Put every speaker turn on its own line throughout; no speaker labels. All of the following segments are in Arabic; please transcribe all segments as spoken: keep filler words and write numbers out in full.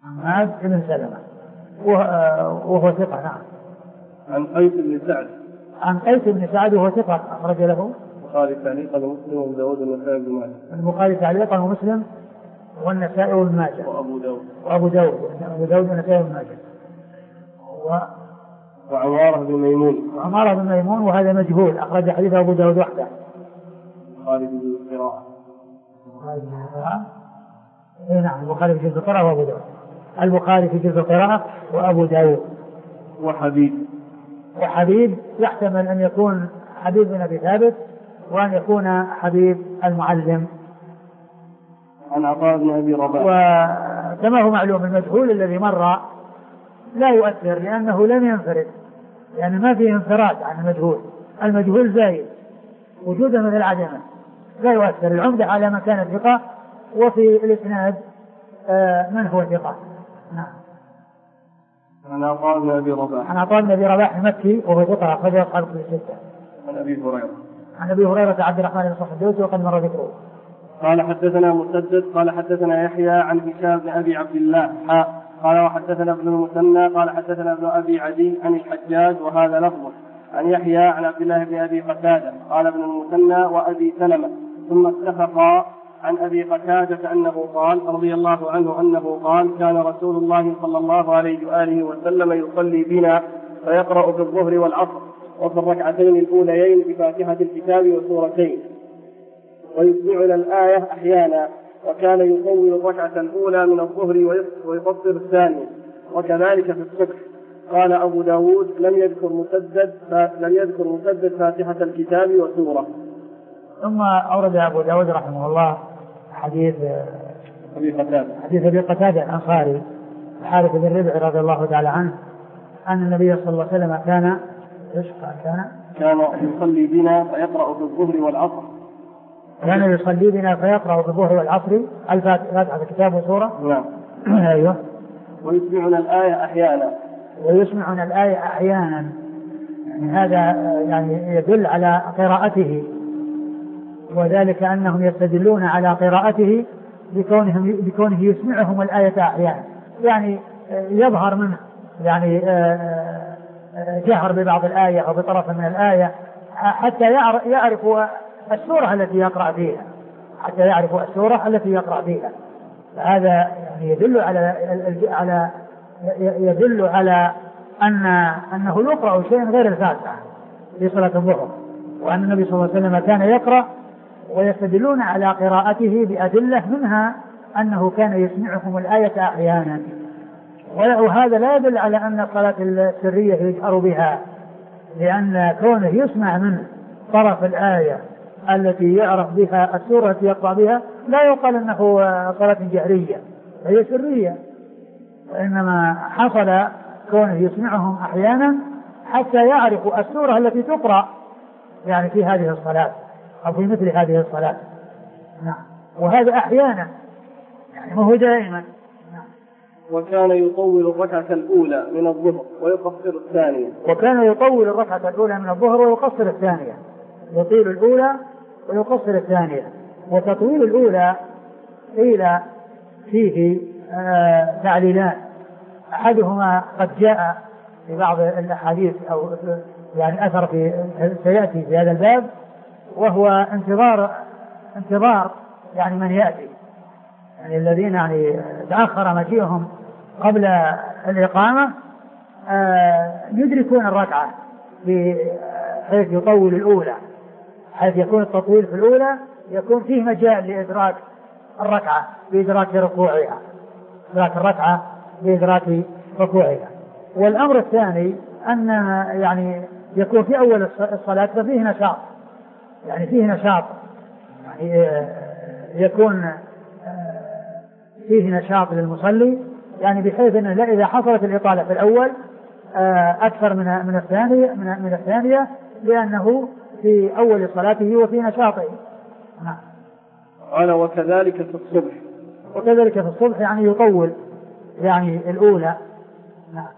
حماد بن سلمة وهو ثقة. نعم.
عن قيس بن سعد
عن قيس بن سعد وهو ثقة أخرج له
البخاري تعليقا ومسلم وابو داود والنسائي بن ماجه.
البخاري تعليقا ومسلم والنسائي بن ماجه
وابو داود
وابو داود ابو داود والنسائي بن ماجه. و...
وعمارة بن ميمون
وعمارة بن ميمون وهذا مجهول أخرج حديث أبو داود وحده.
البخاري في جزء القراءة.
نعم البخاري في جزء القراءة وأبو داود. البخاري في جزء القراءة وأبو داود.
وحبيب
وحبيب يحتمل أن يكون حبيب بن أبي ثابت وأن يكون حبيب المعلم.
عن عطاء بن أبي رباح.
وكما هو معلوم المجهول الذي مر لا يؤثر لأنه لم ينفرد، يعني ما فيه انفراد عن المجهول. المجهول زايد وجودا مثل عدمه لا يؤثر. العمدة على من كان ثقة وفي الإسناد من هو ثقة. نعم.
عن عطاء بن أبي رباح.
عن عطاء بن أبي رباح المكي وهو ثقة أخرجه أصحاب الكتب الستة.
عن أبي هريرة.
عن أبي هريرة عبد الرحمن بن صخر الدوسي وقد مر ذكره.
قال حدثنا مسدد قال حدثنا يحيى عن هشام بن أبي عبد الله حاء قال وحدثنا ابن المثنى قال حدثنا ابن أبي عدي عن الحجاج وهذا لفظه عن يحيى عن عبد الله بن أبي قتادة قال ابن المثنى وأبي سلمة ثم اتفقا عن أبي قتادة أنه قال رضي الله عنه أنه قال كان رسول الله صلى الله عليه وآله وسلم يصلي بنا فيقرأ في الظهر والعصر وفي الركعتين الأوليين بفاتحة الكتاب وسورتين ويسمعنا الآية أحيانا وكان يطول الركعة الأولى من الظهر ويقصر الثانية وكذلك في الصبح. قال أبو داود لم يذكر مسدد لم يذكر مسدد فاتحة الكتاب وسورة.
ثم أورد أبو داود رحمه الله حديث
أبي قتادة
حديث أبي قتادة الأنصاري الحارث بن ربيعة رضي الله تعالى عنه أن النبي صلى الله عليه وسلم كان كان
كان يصلي بنا فيقرأ في الظهر والعصر
كان يصلي بنا فيقرأ في الظهر والعصر الفاتحة الكتاب وسورة.
نعم.
أيوه.
ويسمعنا الآية أحيانا
ويسمعنا الآية أحيانا يعني هذا يعني يدل على قراءته وذلك أنهم يستدلون على قراءته بكونهم بكونه يسمعهم الآية أحيانا يعني يظهر منه يعني جهر ببعض الآية أو بطرف من الآية حتى يعرف السورة التي يقرأ فيها حتى يعرف السورة التي يقرأ فيها. هذا يعني يدل على على يدل على أن أنه يقرأ شيء غير الفاتحة في صلاة الظهر وأن النبي صلى الله عليه وسلم كان يقرأ ويستدلون على قراءته بأدلة منها أنه كان يسمعهم الآية أحيانا. وهذا لا يدل على أن الصلاة السرية يجهر بها لأن كونه يسمع من طرف الآية التي يعرف بها السورة التي يقرأ بها لا يقال أنه صلاة جهرية هي سرية وإنما حصل كونه يسمعهم أحيانا حتى يعرفوا السورة التي تقرأ يعني في هذه الصلاة أو في مثل هذه الصلاة. نعم. وهذا أحيانا يعني ما هو دائما. نعم.
وكان يطول الركعة الأولى من الظهر ويقصر الثانية
وكان يطول الركعة الأولى من الظهر ويقصر الثانية يطيل الأولى ويقصر الثانية. وتطويل الأولى قيل فيه آه تعليلان أحدهما قد جاء في بعض الأحاديث أو يعني أثر في سيأتي في هذا الباب وهو انتظار انتظار يعني من يأتي يعني الذين يعني تأخر مجيئهم قبل الإقامة آه يدركون الركعة بحيث يطول الأولى حيث يكون التطويل في الأولى يكون فيه مجال لإدراك الركعة بإدراك ركوعها إدراك الركعة بإدراك ركوعها. والأمر الثاني أن يعني يكون في أول الصلاة ففيه نشاط يعني فيه نشاط يعني يكون فيه نشاط للمصلي يعني بحيث أنه لا إذا حصلت الإطالة في الأول أكثر من من الثانية من من الثانية لأنه في أول صلاته وفي نشاطه. نعم.
قال وكذلك في الصبح
وكذلك في الصبح يعني يطول يعني الأولى. نعم.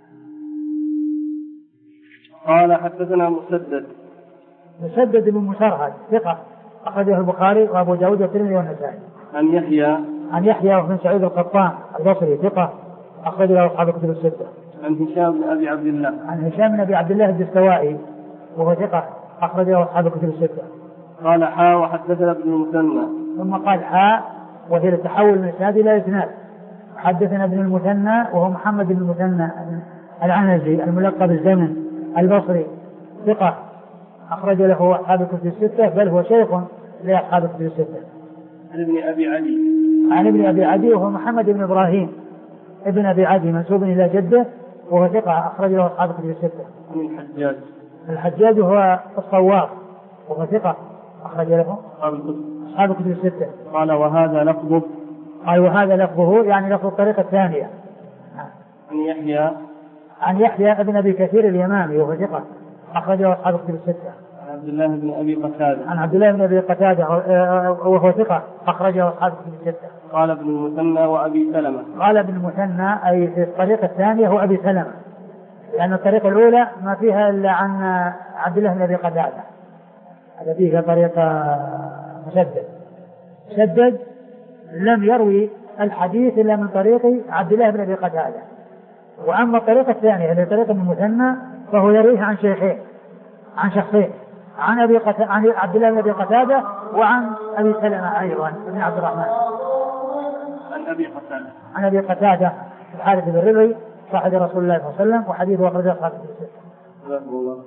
قال حدثنا مسدد
مسدد بن مسرهد ثقة أخرجه البخاري وأبو داود والترمذي والنسائي.
عن يحيى
عن يحيى بن سعيد القطان البصري ثقة أخرج له أصحاب الكتب الستة.
عن هشام بن أبي عبد الله.
عن هشام بن أبي عبد الله الدستوائي وهو ثقة أخرج له أصحاب الكتب الستة.
قال حا وحدثنا ابن المثنى.
ثم قال حا وهي التحول من إسناد إلى إسناد. حدثنا ابن المثنى وهو محمد بن المثنى العنزي الملقب الزمن البصري ثقة أخرج له أصحاب الكتب الستة بل هو شيخ لأصحاب الكتب الستة.
عن ابن أبي عدي.
عن ابن أبي عدي وهو محمد بن إبراهيم ابن أبي عدي منسوب إلى جده وهو ثقة أخرج له أصحاب الكتب الستة.
عن الحجاج.
الحجاج هو الصواب وهو ثقة أخرج له أصحاب الكتب الستة.
قال وهذا لفظه.
قال وهذا لفظه يعني لفظ الطريقة الثانية.
عن يحيى.
عن يحيى ابن أبي كثير اليمامي وهو ثقة أخرج له أصحاب الكتب الستة.
عن عبد الله بن أبي قتادة.
عن عبد الله بن أبي قتادة وهو ثقة أخرج له أصحاب الكتب الستة.
قال ابن المثنى وأبي سلمة.
قال ابن المثنى أي في الطريقة الثانية هو أبي سلمة لأن الطريقة الأولى ما فيها إلا عن عبد الله بن أبي قتادة هذا فيها طريقة مسدد مسدد لم يروي الحديث إلا من طريق عبد الله بن أبي قتادة. وأما الطريقة الثانية اللي طريقة ابن المثنى فهو يرويه عن شيخين عن شخصين عن أبي قت... عن عبد الله بن أبي قتادة وعن أبي سلمة أيضا بن عبد الرحمن.
عن أبي قتادة.
عن أبي قتادة الحارث بن ربيع صاحب رسول الله صلى الله عليه وسلم وحديثه أخرجه أصحاب الكتب الستة.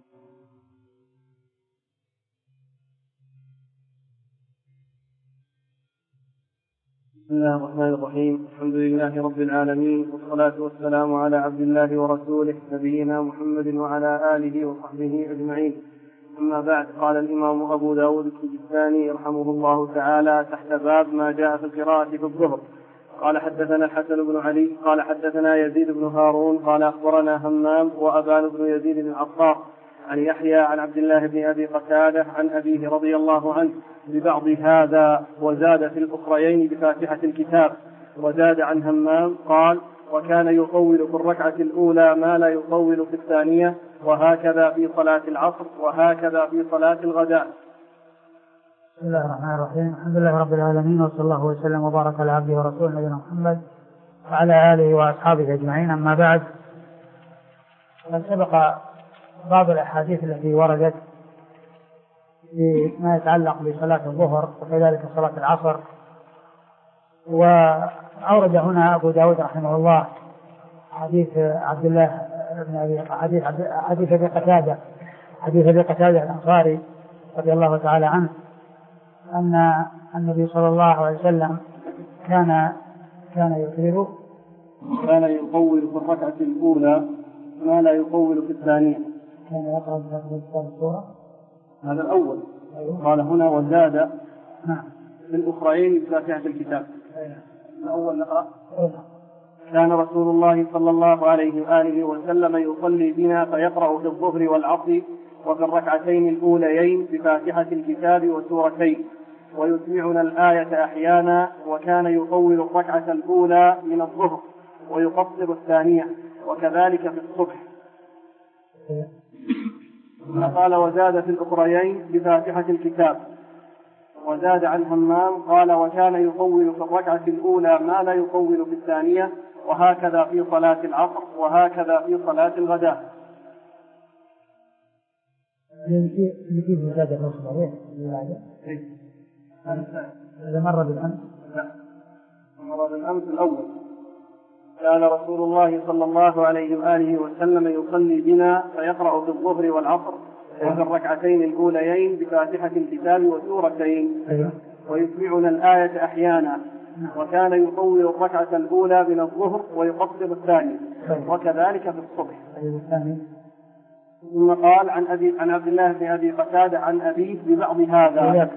بسم الله الرحمن الرحيم. الحمد لله رب العالمين والصلاة والسلام على عبد الله ورسوله نبينا محمد وعلى آله وصحبه أجمعين. أما بعد. قال الإمام أبو داود السجستاني رحمه الله تعالى تحت باب ما جاء في القراءة في الظهر. قال حدثنا الحسن بن علي قال حدثنا يزيد بن هارون قال أخبرنا همام وأبان بن يزيد بن العطار عن يحيى عن عبد الله بن أبي قتادة عن أبيه رضي الله عنه ببعض هذا وزاد في الأخريين بفاتحة الكتاب. وزاد عن همام قال وكان يطول في الركعة الأولى ما لا يطول في الثانية وهكذا في صلاة العصر وهكذا في صلاة الغداء.
بسم الله الرحمن الرحيم. الحمد لله رب العالمين وصلى الله وسلم وبارك على عبده ورسوله نبينا محمد وعلى آله وأصحابه أجمعين. أما بعد قد سبق بعض الأحاديث التي وردت فيما يتعلق بصلاة الظهر وكذلك صلاة العصر. وأورد هنا أبو داود رحمه الله حديث عبد الله بن أبي حديث حديث أبي قتادة حديث أبي قتادة الأنصاري رضي الله تعالى عنه أن النبي صلى الله عليه وسلم كان كان يطيل
كان يطول في الركعة الأولى ما لا يطول في الثانية.
كان يقرأ بهذه السورة.
هذا الأول. أيوه. قال هنا وزاد
نعم
في الأخرين بفاتحة الكتاب.
أيوه.
الأول نقرأ.
أيوه.
كان رسول الله صلى الله عليه وآله وسلم يصلي بنا فيقرأ في الظهر والعصر وفي الركعتين الأوليين بفاتحة الكتاب وسورتين ويسمعنا الآية أحيانا وكان يطول الركعة الأولى من الظهر ويقصر الثانية وكذلك في الصبح. قال وزاد في الأخريين بفاتحة الكتاب. وزاد عن همام قال وكان يطول في الركعة الأولى ما لا يطول في الثانية وهكذا في صلاة العصر وهكذا في صلاة الغداء.
يجيب زيادة الرسول عليه إذا مر بالأمس.
لا مر بالأمس الأول. كان رسول الله صلى الله عليه وآله وسلم يصلي بنا فيقرأ في الظهر والعصر وفي الركعتين الأوليين بفاتحة الكتاب وسورتين ويسمعنا الآية أحيانا وكان يطول الركعة الأولى من الظهر ويقصر الثانية وكذلك في الصبح. ثم قال عن أبي عن عبد الله بن أبي قتادة عن أبيه ببعض هذا.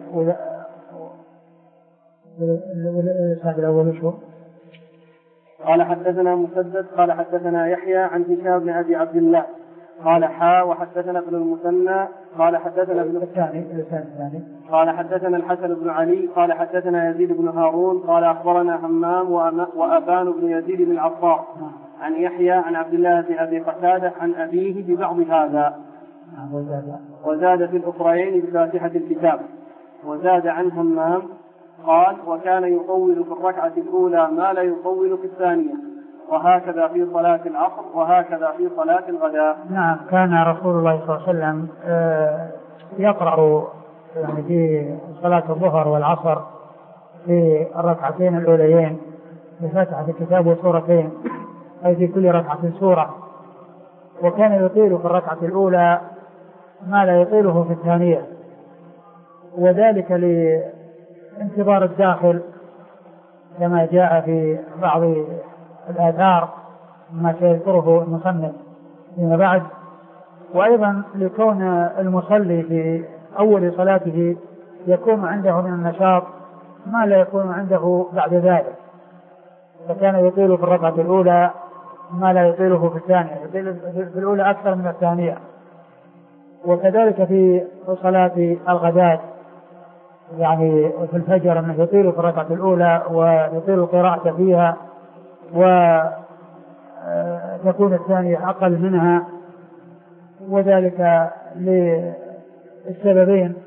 قال حدثنا مسدد قال حدثنا يحيى عن هشام بن أبي عبد الله قال حا وحدثنا ابن المثنى قال حدثنا ابن الثاني قال حدثنا الحسن بن علي قال حدثنا يزيد بن هارون قال أخبرنا همام وأبان بن يزيد بن العطار عن يحيى عن عبد الله بن أبي قتادة عن أبيه ببعض هذا. وزاد في الأخرين بفاتحة الكتاب. وزاد عن همام قال وكان يطول في الركعة الأولى ما لا يطول في الثانية وهكذا في صلاة العصر وهكذا في صلاة الغداء.
نعم، كان رسول الله صلى الله عليه وسلم يقرأ يعني في صلاة الظهر والعصر في الركعتين الأوليين بفاتحة الكتاب وسورتين، أي في كل ركعة سورة، وكان يطيل في الركعة الأولى ما لا يطيله في الثانية، وذلك لانتظار الداخل كما جاء في بعض الآثار ما سيذكره المصنف فيما بعد، وأيضا لكون المصلي في أول صلاته يكون عنده من النشاط ما لا يكون عنده بعد ذلك، فكان يطيل في الركعة الأولى ما لا يطيله في الثانية، يطيل في الأولى أكثر من الثانية. وكذلك في صلاة الغداء يعني في الفجر أنه يطيل في الركعة الأولى ويطيل القراءة فيها، وتكون الثانية أقل منها، وذلك للسببين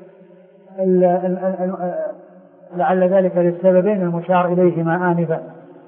لعل ذلك للسببين المشار إليهما آنفا.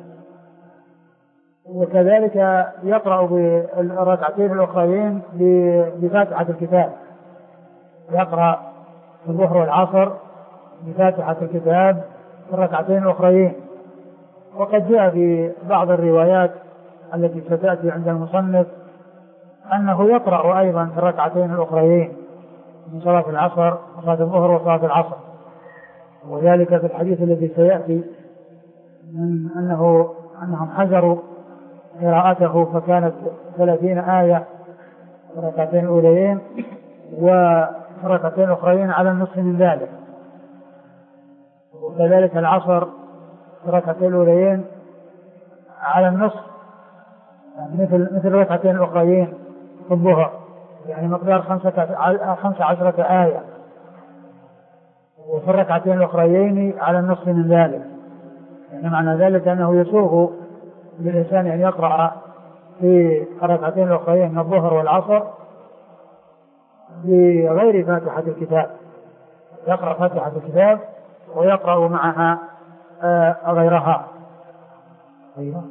وكذلك يقرأ بالركعتين الأخرين بفاتحة الكتاب، يقرأ في الظهر والعصر بفاتحة الكتاب في الركعتين الأخرين. وقد جاء في بعض الروايات التي ستأتي عند المصنف أنه يقرأ أيضا في الركعتين الأخرين من صلاة العصر وصلاة الظهر وصلاة العصر، وذلك في الحديث الذي سيأتي من أنه أنهم حذروا قراءته فكانت ثلاثين آية في الركعتين الأوليين وفي الركعتين الأخرين على النصف من ذلك. وكذلك العصر في الركعتين الأوليين على النصف يعني مثل مثل الركعتين الأخرين في الظهر، يعني مقدار خمسة عشرة آية، وفي الركعتين الأخرين على النصف من ذلك. يعني معنى ذلك أنه يسوغ للإنسان أن يقرأ في الركعتين الأخرين من الظهر والعصر بغير فاتحة الكتاب، يقرأ فاتحة الكتاب ويقرأ معها آه غيرها. أيوة.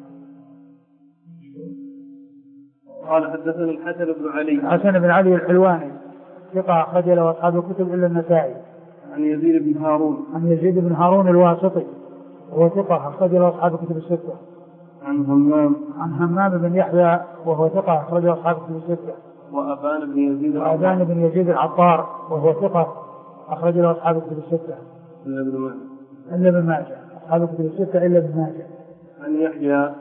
قال حدثنا الحسن بن علي
الحسن بن علي الحلواني ثقة أخرج له أصحاب الكتب إلا النسائي.
عن يزيد بن هارون
عن يزيد بن هارون الواسطي وهو ثقة أخرج له أصحاب الكتب الستة.
عن همام
عن همام بن يحيى وهو ثقة أخرج له أصحاب الكتب الستة.
وأبان بن يزيد
وأبان بن يزيد العطار وهو ثقة أخرج له أصحاب الكتب الستة
إلا ابن ماجه
إلا ابن ماجه أصحاب الكتب الستة إلا ابن ماجه.
عن يحيى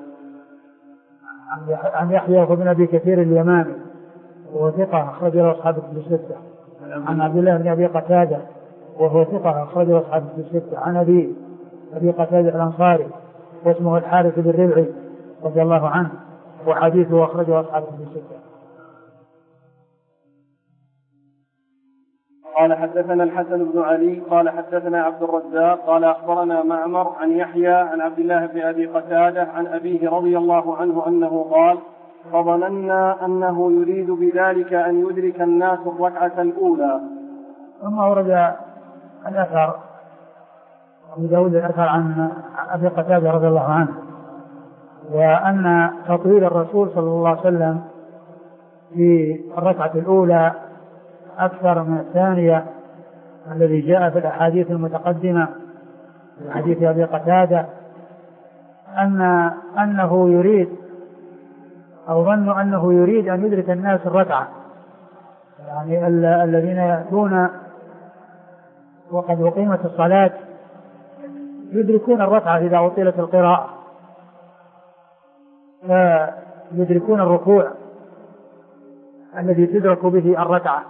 عن يحيى بن أبي كثير اليمامي وهو ثقة أخرج له أصحاب الكتب الستة. عن عبد الله بن أبي قتادة وهو ثقة أخرج له أصحاب الكتب الستة. عن أبي أبي قتادة الأنصاري واسمه الحارث بن ربعي رضي الله عنه وحديثه أخرجه أصحاب الكتب الستة.
قال حدثنا الحسن بن علي قال حدثنا عبد الرزاق قال أخبرنا معمر عن يحيى عن عبد الله بن أبي قتادة عن أبيه رضي الله عنه أنه قال فظننا أنه يريد بذلك أن يدرك الناس الركعة الأولى.
ثم ورد الأثر أبو داود الأثر عن أبي قتادة رضي الله عنه وأن تطويل الرسول صلى الله عليه وسلم في الركعة الأولى أكثر من الثانية الذي جاء في الأحاديث المتقدمة في حديث أبي قتادة أن أنه يريد أو ظنوا أنه يريد أن يدرك الناس الركعة، يعني ال- الذين يأتون وقد أقيمت الصلاة يدركون الركعة إذا أطيلت القراءة، فيدركون الركوع الذي تدرك به الركعة.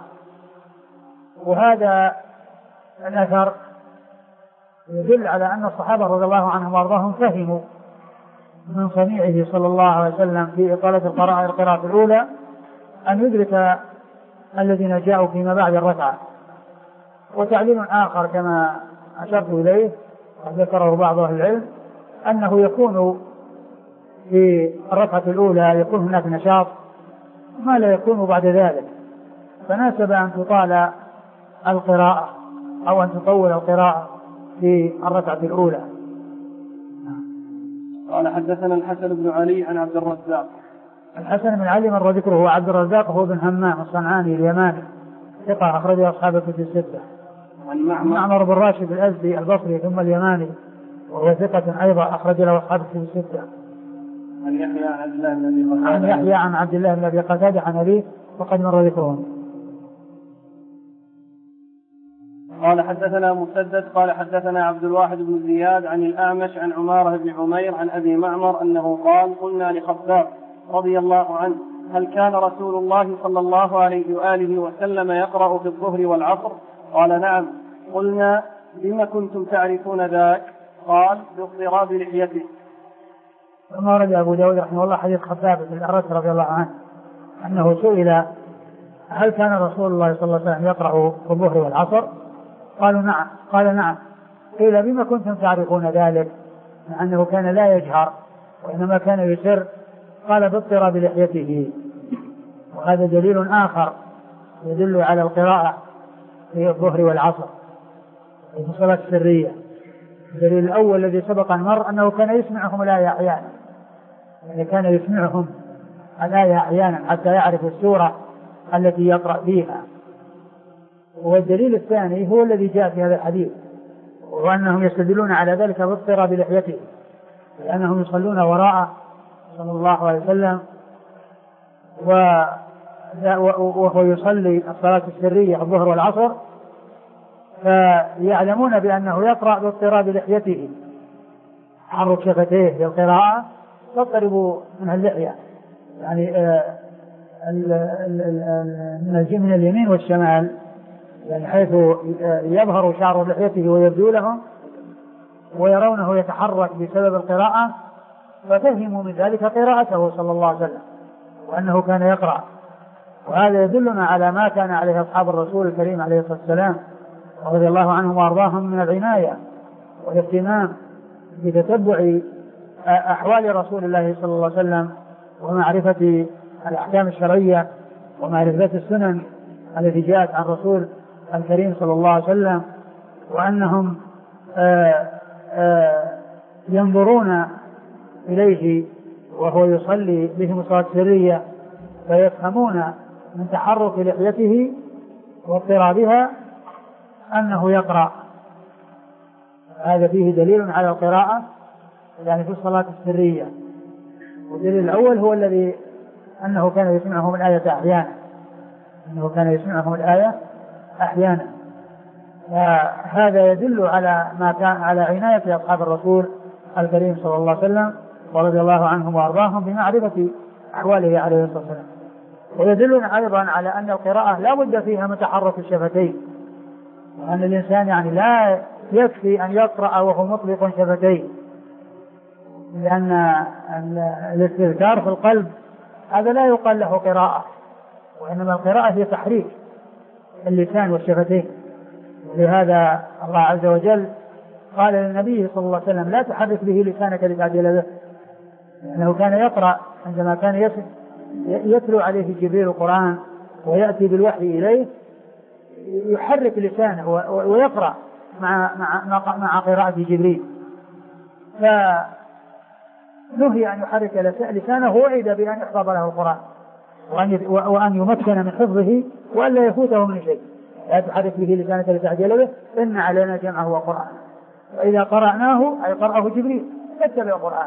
وهذا الأثر يدل على أن الصحابة رضي الله عنهم وأرضاهم فهموا من صنيعه صلى الله عليه وسلم في إطالة القراءة القراءة الأولى أن يدرك الذين جاءوا فيما بعد الركعة. وتعليم آخر كما أشرت إليه وذكره بعض أهل العلم أنه يكون في الركعة الأولى يكون هناك نشاط ما لا يكون بعد ذلك، فناسب أن تطال القراءة أو أن تطول القراءة في الركعة الأولى.
قال قال حدثنا الحسن بن علي عن عبد الرزاق.
الحسن بن علي مر ذكره هو عبد الرزاق هو بن همام الصنعاني اليماني ثقة أخرجه أصحاب الكتب الستة.
عن معمر,
معمر بن راشد الأزدي البصري ثم اليماني وهو ثقة أيضا أخرج له أصحاب الكتب الستة.
عن يحيى عن عبد الله بن أبي قتادة.
عن يحيى عن عبد الله بن أبي قتادة عن أبيه وقد مر ذكرهم.
قال حدثنا مسدد قال حدثنا عبد الواحد بن زياد عن الأعمش عن عمارة بن عمير عن أبي معمر أنه قال قلنا لخباب رضي الله عنه هل كان رسول الله صلى الله عليه وآله وسلم يقرأ في الظهر والعصر؟ قال نعم. قلنا بما كنتم تعرفون ذاك؟ قال باضطراب لحيته.
ثم ورد أبو داود رحمه الله حديث خباب بن الأرت رضي الله عنه أنه سئل هل كان رسول الله صلى الله عليه وسلم يقرأ في الظهر والعصر؟ قالوا نعم. قال نعم. قيل بما كنتم تعرفون ذلك؟ مع أنه كان لا يجهر وإنما كان يسر. قال باضطراب لحيته. وهذا دليل آخر يدل على القراءة في الظهر والعصر في الصلاة السرية. الدليل الأول الذي سبق أن مر أنه كان يسمعهم الآية أحيانا، يعني كان يسمعهم الآية أحيانا حتى يعرف السورة التي يقرأ فيها. والدليل الثاني هو الذي جاء في هذا الحديث وأنهم يستدلون على ذلك باضطراب لحيته لأنهم يصلون وراءه صلى الله عليه وسلم وهو يصلي الصلاة السرية الظهر والعصر فيعلمون بأنه يقرأ باضطراب لحيته حرك شفتيه للقراءة تضطرب من اللحية يعني من اليمين والشمال يعني حيث يظهر شعر لحيته ويبدو لهم ويرونه يتحرك بسبب القراءة ففهموا من ذلك قراءته صلى الله عليه وسلم وأنه كان يقرأ. وهذا يدلنا على ما كان عليه أصحاب الرسول الكريم عليه الصلاة والسلام رضي الله عنهم وأرضاهم من العناية والاهتمام بتتبع أحوال رسول الله صلى الله عليه وسلم ومعرفة الأحكام الشرعية ومعرفة السنن التي جاءت عن رسول الكريم صلى الله عليه وسلم وأنهم آآ آآ ينظرون إليه وهو يصلي بهم الصلاة السرية فيفهمون من تحرك لحيته واضطرابها أنه يقرأ. هذا فيه دليل على القراءة يعني في الصلاة السرية. والدليل الأول هو الذي أنه كان يسمعهم الآية أحيانا أنه كان يسمعهم الآية أحيانا. هذا يدل على ما كان على عناية أصحاب الرسول الكريم صلى الله عليه وسلم ورضي الله عنهم وأرضاهم بمعرفة أحواله عليه الصلاة والسلام. ويدلنا أيضا على أن القراءة لا بد فيها من تحرك الشفتين وأن الإنسان يعني لا يكفي أن يقرأ وهو مطلق شفتيه لأن الاستذكار في القلب هذا لا يقال له قراءة وإنما القراءة هي تحريك اللسان والشفتين. لهذا الله عز وجل قال للنبي صلى الله عليه وسلم لا تحرك به لسانك لتعجل به لأنه كان يقرأ عندما كان يتلو عليه جبريل القرآن ويأتي بالوحي إليه يحرك لسانه ويقرأ مع, مع, مع قراءة جبريل فنهي أن يحرك لسانه وعد بأن يحفظ له القرآن وأن يمكن من حفظه وأن لا يفوته من شيء. لا تحرك به لسانك لتعجل به إن علينا جمعه وقرآن وإذا قرأناه أي قرأه جبريل فاتبع القرآن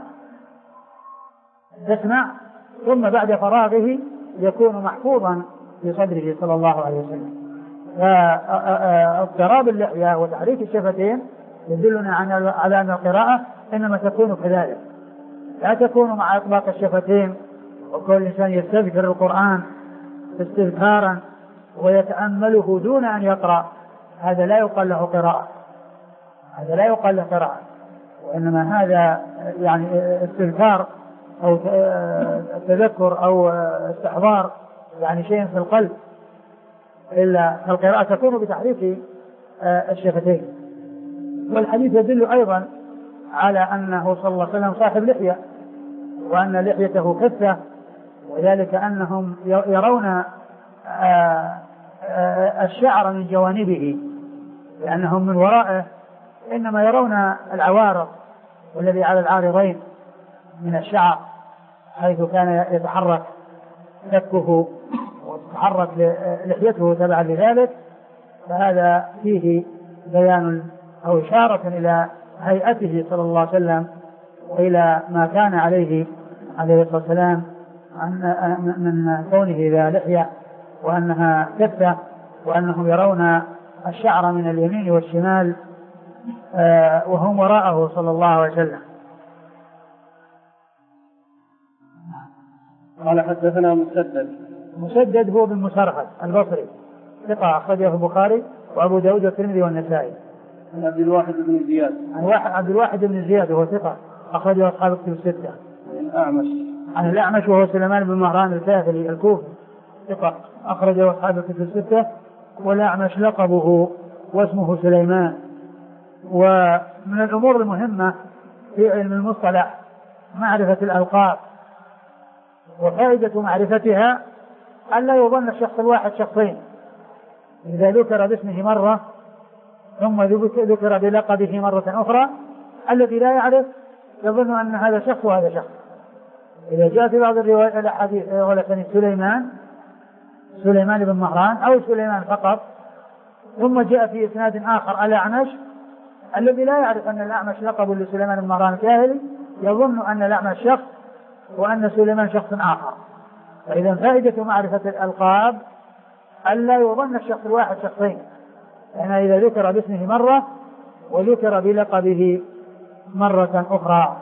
تسمع ثم بعد فراغه يكون محفوظا في صدره صلى الله عليه وسلم. فاضطراب اللحية وتحريك الشفتين يدلنا على أن القراءة إنما تكون كذلك لا تكون مع إطلاق الشفتين وكل إنسان يستذكر القرآن استذكارا ويتأمله دون أن يقرأ هذا لا يقال له قراءة هذا لا يقال له قراءة وإنما هذا يعني استذكار أو تذكر أو استحضار يعني شيء في القلب إلا القراءة تكون بتحريك الشفتين. والحديث يدل أيضا على أنه صلى الله عليه وسلم صاحب لحية وأن لحيته كثة وذلك أنهم يرون الشعر من جوانبه لأنهم من ورائه إنما يرون العوارض والذي على العارضين من الشعر حيث كان يتحرك كفه وتتحرك لحيته تبعا لذلك، فهذا فيه بيان أو إشارة إلى هيئته صلى الله عليه وسلم وإلى ما كان عليه عليه الصلاة والسلام من كونه ذا لحية وأنها كثة، وأنهم يرون الشعر من اليمين والشمال وهم وراءه صلى الله عليه وسلم.
قال حدثنا مسدد.
مسدد هو بن مسرهد البصري ثقة أخرجه البخاري وأبو داود والترمذي والنسائي.
عن عبد الواحد بن زياد.
عن عبد الواحد بن زياد وهو ثقة أخرجه أصحاب الكتب الستة.
الأعمش.
عن الأعمش وهو سليمان بن مهران الكاهلي الكوفي ثقة أخرجه أصحاب الكتب الستة. والأعمش لقبه واسمه سليمان. ومن الأمور المهمة في علم المصطلح معرفة الألقاب، وفائدة معرفتها أن لا يظن الشخص الواحد شخصين، إذا ذكر باسمه مرة ثم ذكر بلقبه مرة أخرى الذي لا يعرف يظن أن هذا شخص وهذا شخص. إذا جاء في بعض الروايات الأحاديث ولكن سليمان سليمان بن مهران أو سليمان فقط، ثم جاء في إسناد آخر الأعمش، الذي لا يعرف أن الأعمش لقب لسليمان بن مهران الكاهلي يظن أن الأعمش شخص وأن سليمان شخص آخر. فإذا فائدة معرفة الألقاب أن لا يظن الشخص الواحد شخصين، لأن يعني إذا ذكر باسمه مرة وذكر بلقبه مرة أخرى.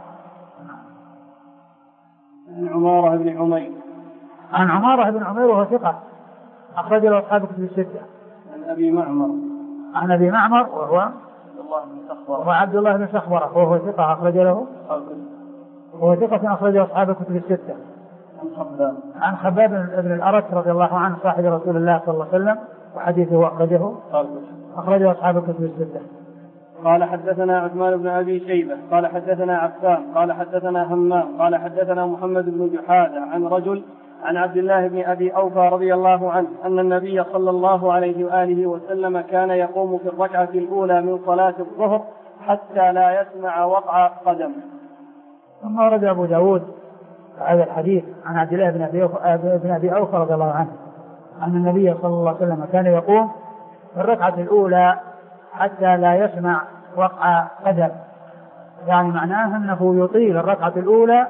عن عمارة بن عمير.
عن عمارة بن عمير وهو ثقة أخرج له أصحاب الكتب الستة.
عن أبي معمر.
عن أبي معمر وهو عبد الله بن سخبرة وهو ثقة أخرج له وهو ثقة أخرج له أصحاب الكتب الستة.
عن خباب.
عن خباب بن الأرت رضي الله عنه صاحب رسول الله صلى الله عليه وسلم وحديثه أخرجه أخرجه أصحاب الكتب الستة.
قال حدثنا عثمان بن أبي شيبة قال حدثنا عفان قال حدثنا همام قال حدثنا محمد بن جحادة عن رجل عن عبد الله بن أبي أوفى رضي الله عنه أن النبي صلى الله عليه وآله وسلم كان يقوم في الركعة الأولى من صلاة الظهر حتى لا يسمع وقع قدم.
ثم ورد أبو داود هذا الحديث عن عبد الله بن أبي أوفى رضي الله عنه أن النبي صلى الله عليه وسلم كان يقوم في الركعة الأولى حتى لا يسمع وقع قدم، يعني معناه أنه يطيل الركعة الأولى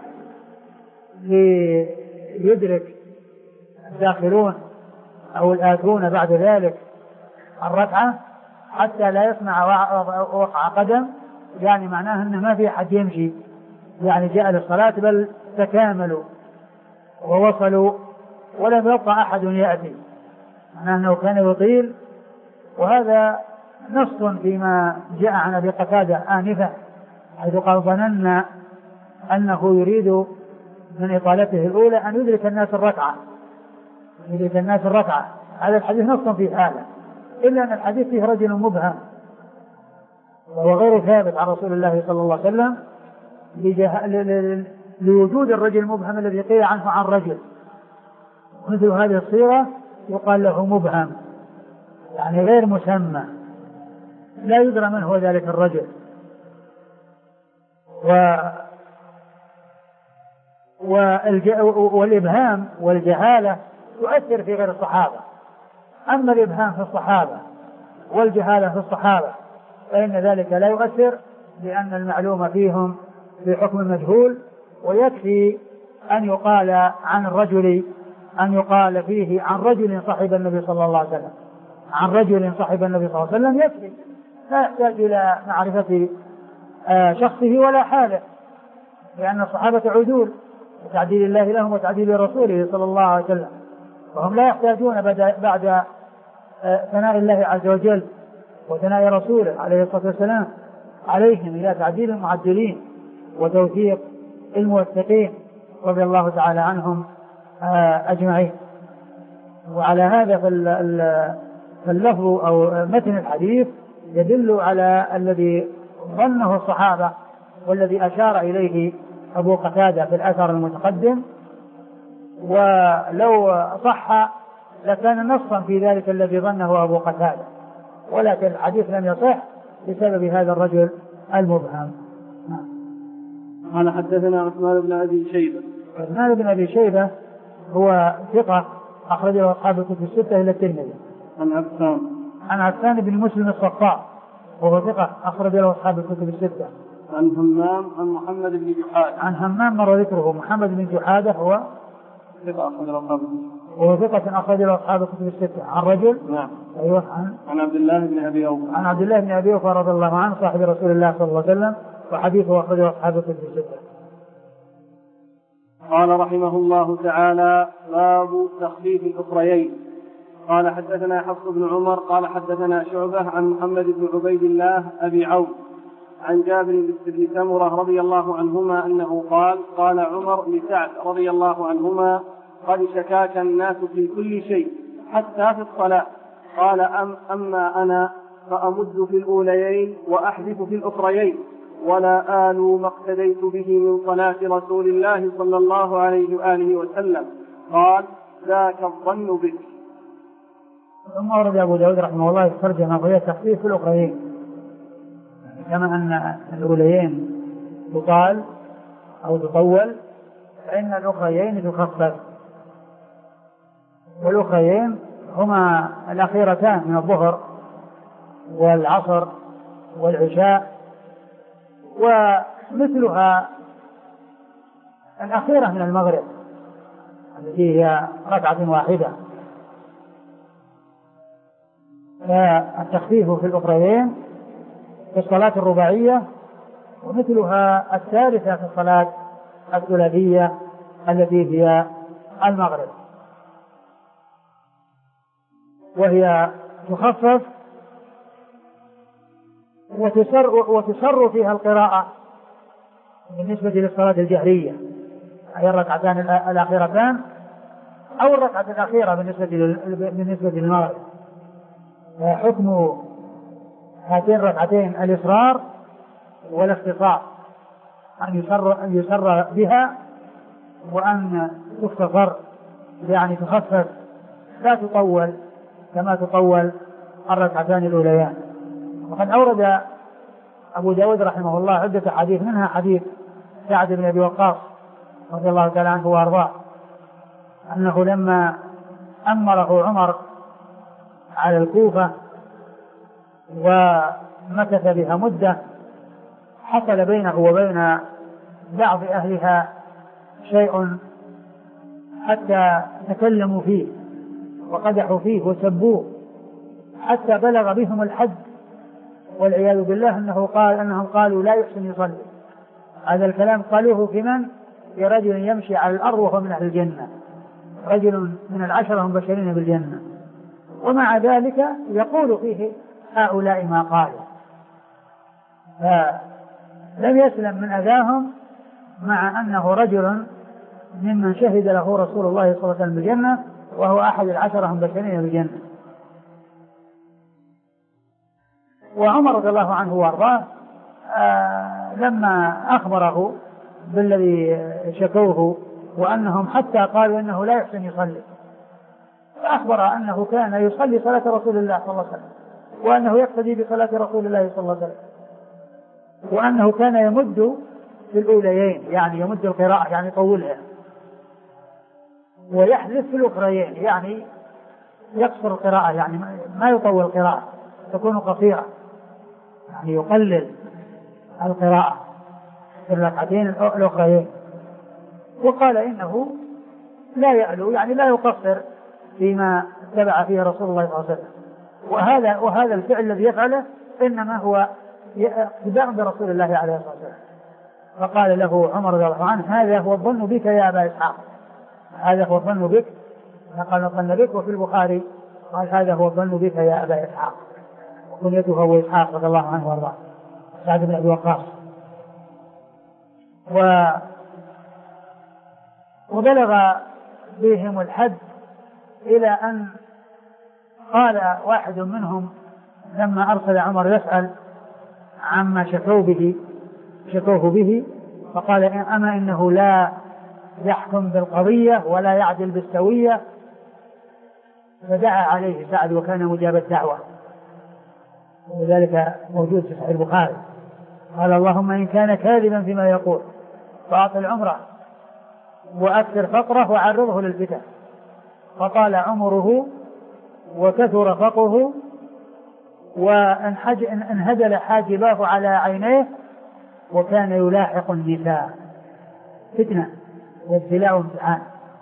ليدرك الداخلون أو الآتون بعد ذلك الركعة حتى لا يسمع وقع قدم، يعني معناه أنه ما في أحد يمشي، يعني جاء للصلاة بل تكاملوا ووصلوا ولم يبقى أحد يأتي، معناه أنه كان يطيل. وهذا نص فيما جاء عن أبي قتادة آنفة حيث قال ظننا أنه يريد من إطالته الأولى أن يدرك الناس الركعة يدرك الناس الركعة هذا الحديث نص في هذا، إلا أن الحديث فيه رجل مبهم وهو غير ثابت عن رسول الله صلى الله عليه وسلم لوجود الرجل المبهم الذي قيل عنه عن رجل، مثل هذه الصيغة يقال له مبهم، يعني غير مسمى لا يدرى من هو ذلك الرجل. و والإبهام والجهالة تؤثر في غير الصحابة، أما الإبهام في الصحابة والجهالة في الصحابة فإن ذلك لا يؤثر، لأن المعلوم فيهم بحكم المجهول، ويكفي أن يقال عن الرجل أن يقال فيه عن رجل صاحب النبي صلى الله عليه وسلم عن رجل صاحب النبي صلى الله عليه وسلم يكفي، لا يحتاج إلى معرفة شخصه ولا حاله، لأن الصحابة عدول وتعديل الله لهم وتعديل رسوله صلى الله عليه وسلم، وهم لا يحتاجون بعد ثناء الله عز وجل وثناء رسوله عليه الصلاة والسلام عليهم إلى تعديل المعدلين وتوثيق الموثقين رضي الله تعالى عنهم أجمعين. وعلى هذا فاللفظ أو متن الحديث يدل على الذي ظنه الصحابة والذي أشار إليه أبو قتادة في الأثر المتقدم، ولو صح لكان نصا في ذلك الذي ظنه أبو قتادة، ولكن الحديث لم يصح بسبب هذا الرجل المبهم.
قال حدثنا عثمان بن أبي شيبة.
عثمان بن أبي شيبة هو ثقة أخرج له أصحاب الكتب الستة إلى الترمذي.
عن عفان
عن عفان بن مسلم الصقاع وهو ثقة أخرج له أصحاب الكتب الستة.
عن همام عن محمد بن جحادة.
عن همام مر ذكره. محمد بن جحادة هو
ثقة أخرج له أصحاب الكتب.
وهو ثقة أخرج له أصحاب الكتب الستة. عن رجل.
نعم.
أيوة. عن
عن عبد الله بن أبي أوفى.
عن عبد الله بن أبي أوفى رضي الله عنه صاحب رسول الله صلى الله عليه وسلم وحديثه أخرجه أصحاب الكتب الستة.
قال رحمه الله تعالى: باب تخفيف الأخريين. قال حدثنا حفص بن عمر قال حدثنا شعبة عن محمد بن عبيد الله أبي عوف عن جابر بن سمرة رضي الله عنهما أنه قال: قال عمر لسعد رضي الله عنهما: قد شكاك الناس في كل شيء حتى في الصلاة. قال: أم أما أنا فأمد في الأوليين وأحذف في الأخريين ولا آل ما اقتديت به من صلاة رسول الله صلى الله عليه وآله وسلم. قال: ذاك الظن بك.
ثم ورد أبو داود رحمه الله الترجمة وهي تخفيف في الأخريين، كما أن الأوليين تطال أو تطول فإن الأخريين تخفف، والأخريين هما الأخيرتان من الظهر والعصر والعشاء، ومثلها الأخيرة من المغرب التي هي ركعة واحدة. فالتخفيف في الأخريين في الصلاة الرباعية، ومثلها الثالثة في الصلاة الثلاثية التي هي المغرب، وهي تخفف وتسر, وتسر فيها القراءة بالنسبة للصلاة الجهرية، أي الركعتان الأخيرتان أو الركعة الأخيرة بالنسبة بالنسبة للمغرب. حكم هاتين الركعتين الإصرار والاختصار، أن يسر, أن يسر بها وأن تختصر، يعني تخفف لا تطول كما تطول الركعتان الأوليان. وقد أورد أبو داود رحمه الله عدة حديث، منها حديث سعد بن أبي وقاص رضي الله تعالى عنه وأرضاه أنه لما أمره عمر على الكوفة ومكث بها مدة حصل بينه وبين بعض أهلها شيء حتى تكلموا فيه وقدحوا فيه وسبوه حتى بلغ بهم الحد والعياذ بالله أنه قال أنهم قالوا لا يحسن يصلي. هذا الكلام قالوه في من؟ في رجل يمشي على الأرض وهو من أهل الجنة، رجل من العشرة هم بشرين بالجنة، ومع ذلك يقول فيه هؤلاء ما قالوا. فلم يسلم من أذاهم مع أنه رجل ممن شهد له رسول الله صلى الله عليه وسلم بالجنة، وهو أحد العشرة هم بشرين بالجنة. وعمر رضي الله عنه وارضاه آه لما أخبره بالذي شكوه وأنهم حتى قالوا إنه لا يحسن يصلي، فأخبر أنه كان يصلي صلاة رسول الله صلى الله عليه وسلم، وأنه يقتدي بصلاة رسول الله صلى الله عليه وسلم، وأنه كان يمد في الأوليين يعني يمد القراءة يعني يطولها، ويحذف في الأخريين يعني يقصر القراءة يعني ما يطول القراءة تكون قصيرة، يعني يقلل القراءة في الركعتين الأخريين. وقال إنه لا يعلو يعني لا يقصر فيما اتبع فيه رسول الله صلى الله عليه وسلم، وهذا وهذا الفعل الذي يفعله إنما هو اقتداء برسول الله عليه الصلاة والسلام. فقال له عمر رضي الله عنه: هذا هو الظن بك يا أبا إسحاق، هذا هو الظن بك، قال الظن بك. وفي البخاري قال: هذا هو الظن بك يا أبا إسحاق، وكنيته هو إسحاق رضي الله عنه وارضاه، سعد بن أبي وقاص. و وبلغ بهم الحد إلى أن قال واحد منهم لما أرسل عمر يسأل عما شكوه به شكوه به فقال: أما إنه لا يحكم بالقضية ولا يعدل بالسوية. فدعا عليه سعد وكان مجاب الدعوة، وذلك موجود في صحيح البخاري. قال: اللهم إن كان كاذبا فيما يقول فأطل عمره وأكثر فقره وعرضه للفتن، فطال عمره وكثر فقره وانهدل حاجباه على عينيه، وكان يلاحق النساء فتنة وابتلاء وامتحان.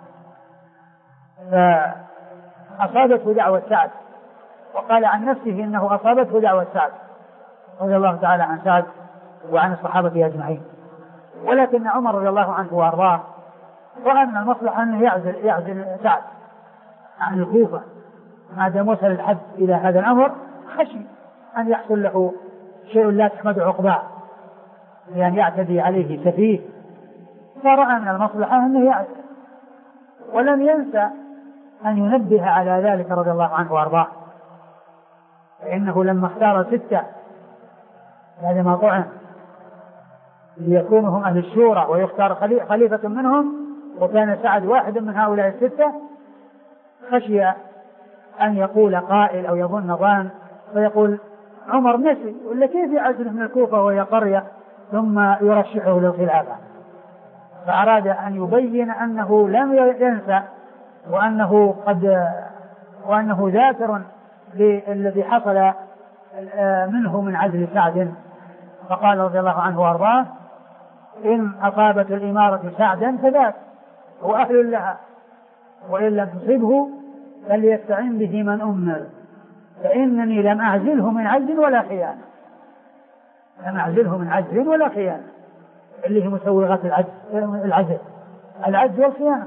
فأصابته دعوة سعد، وقال عن نفسه إنه أصابته دعوة سعد رضي الله تعالى عن سعد وعن الصحابة أجمعين. ولكن عمر رضي الله عنه وأرضاه رأى من المصلحة أنه يعزل, يعزل سعد عن الكوفة ما دام وصل الحد إلى هذا الأمر، خشي أن يحصل له شيء لا تحمد عقباه، لأن يعتدي عليه سفيه، فرأى من المصلحة أنه يعزل. ولم ينسى أن ينبه على ذلك رضي الله عنه وأرضاه، فإنه لما اختار ستة بعدما طعن ليكونوا هم أهل الشورى ويختار خليفة منهم، وكان سعد واحد من هؤلاء الستة، خشي أن يقول قائل أو يظن ظان فيقول عمر نسي ولا كيف يعزله من الكوفة وهي قرية ثم يرشحه للخلافة. فأراد أن يبين أنه لم ينسى وأنه قد وأنه ذاكر للذي حصل منه من عزل سعد. فقال رضي الله عنه وارضاه إن أصابت الإمارة سعدا فذاك هو أهل لها، وإن لم تصبه فليستعن به من أمر، فإنني لم أعزله من عجز ولا خيانة. لم أعزله من عجز ولا خيانة اللي هي مسوغات العجز العجز والخيانة،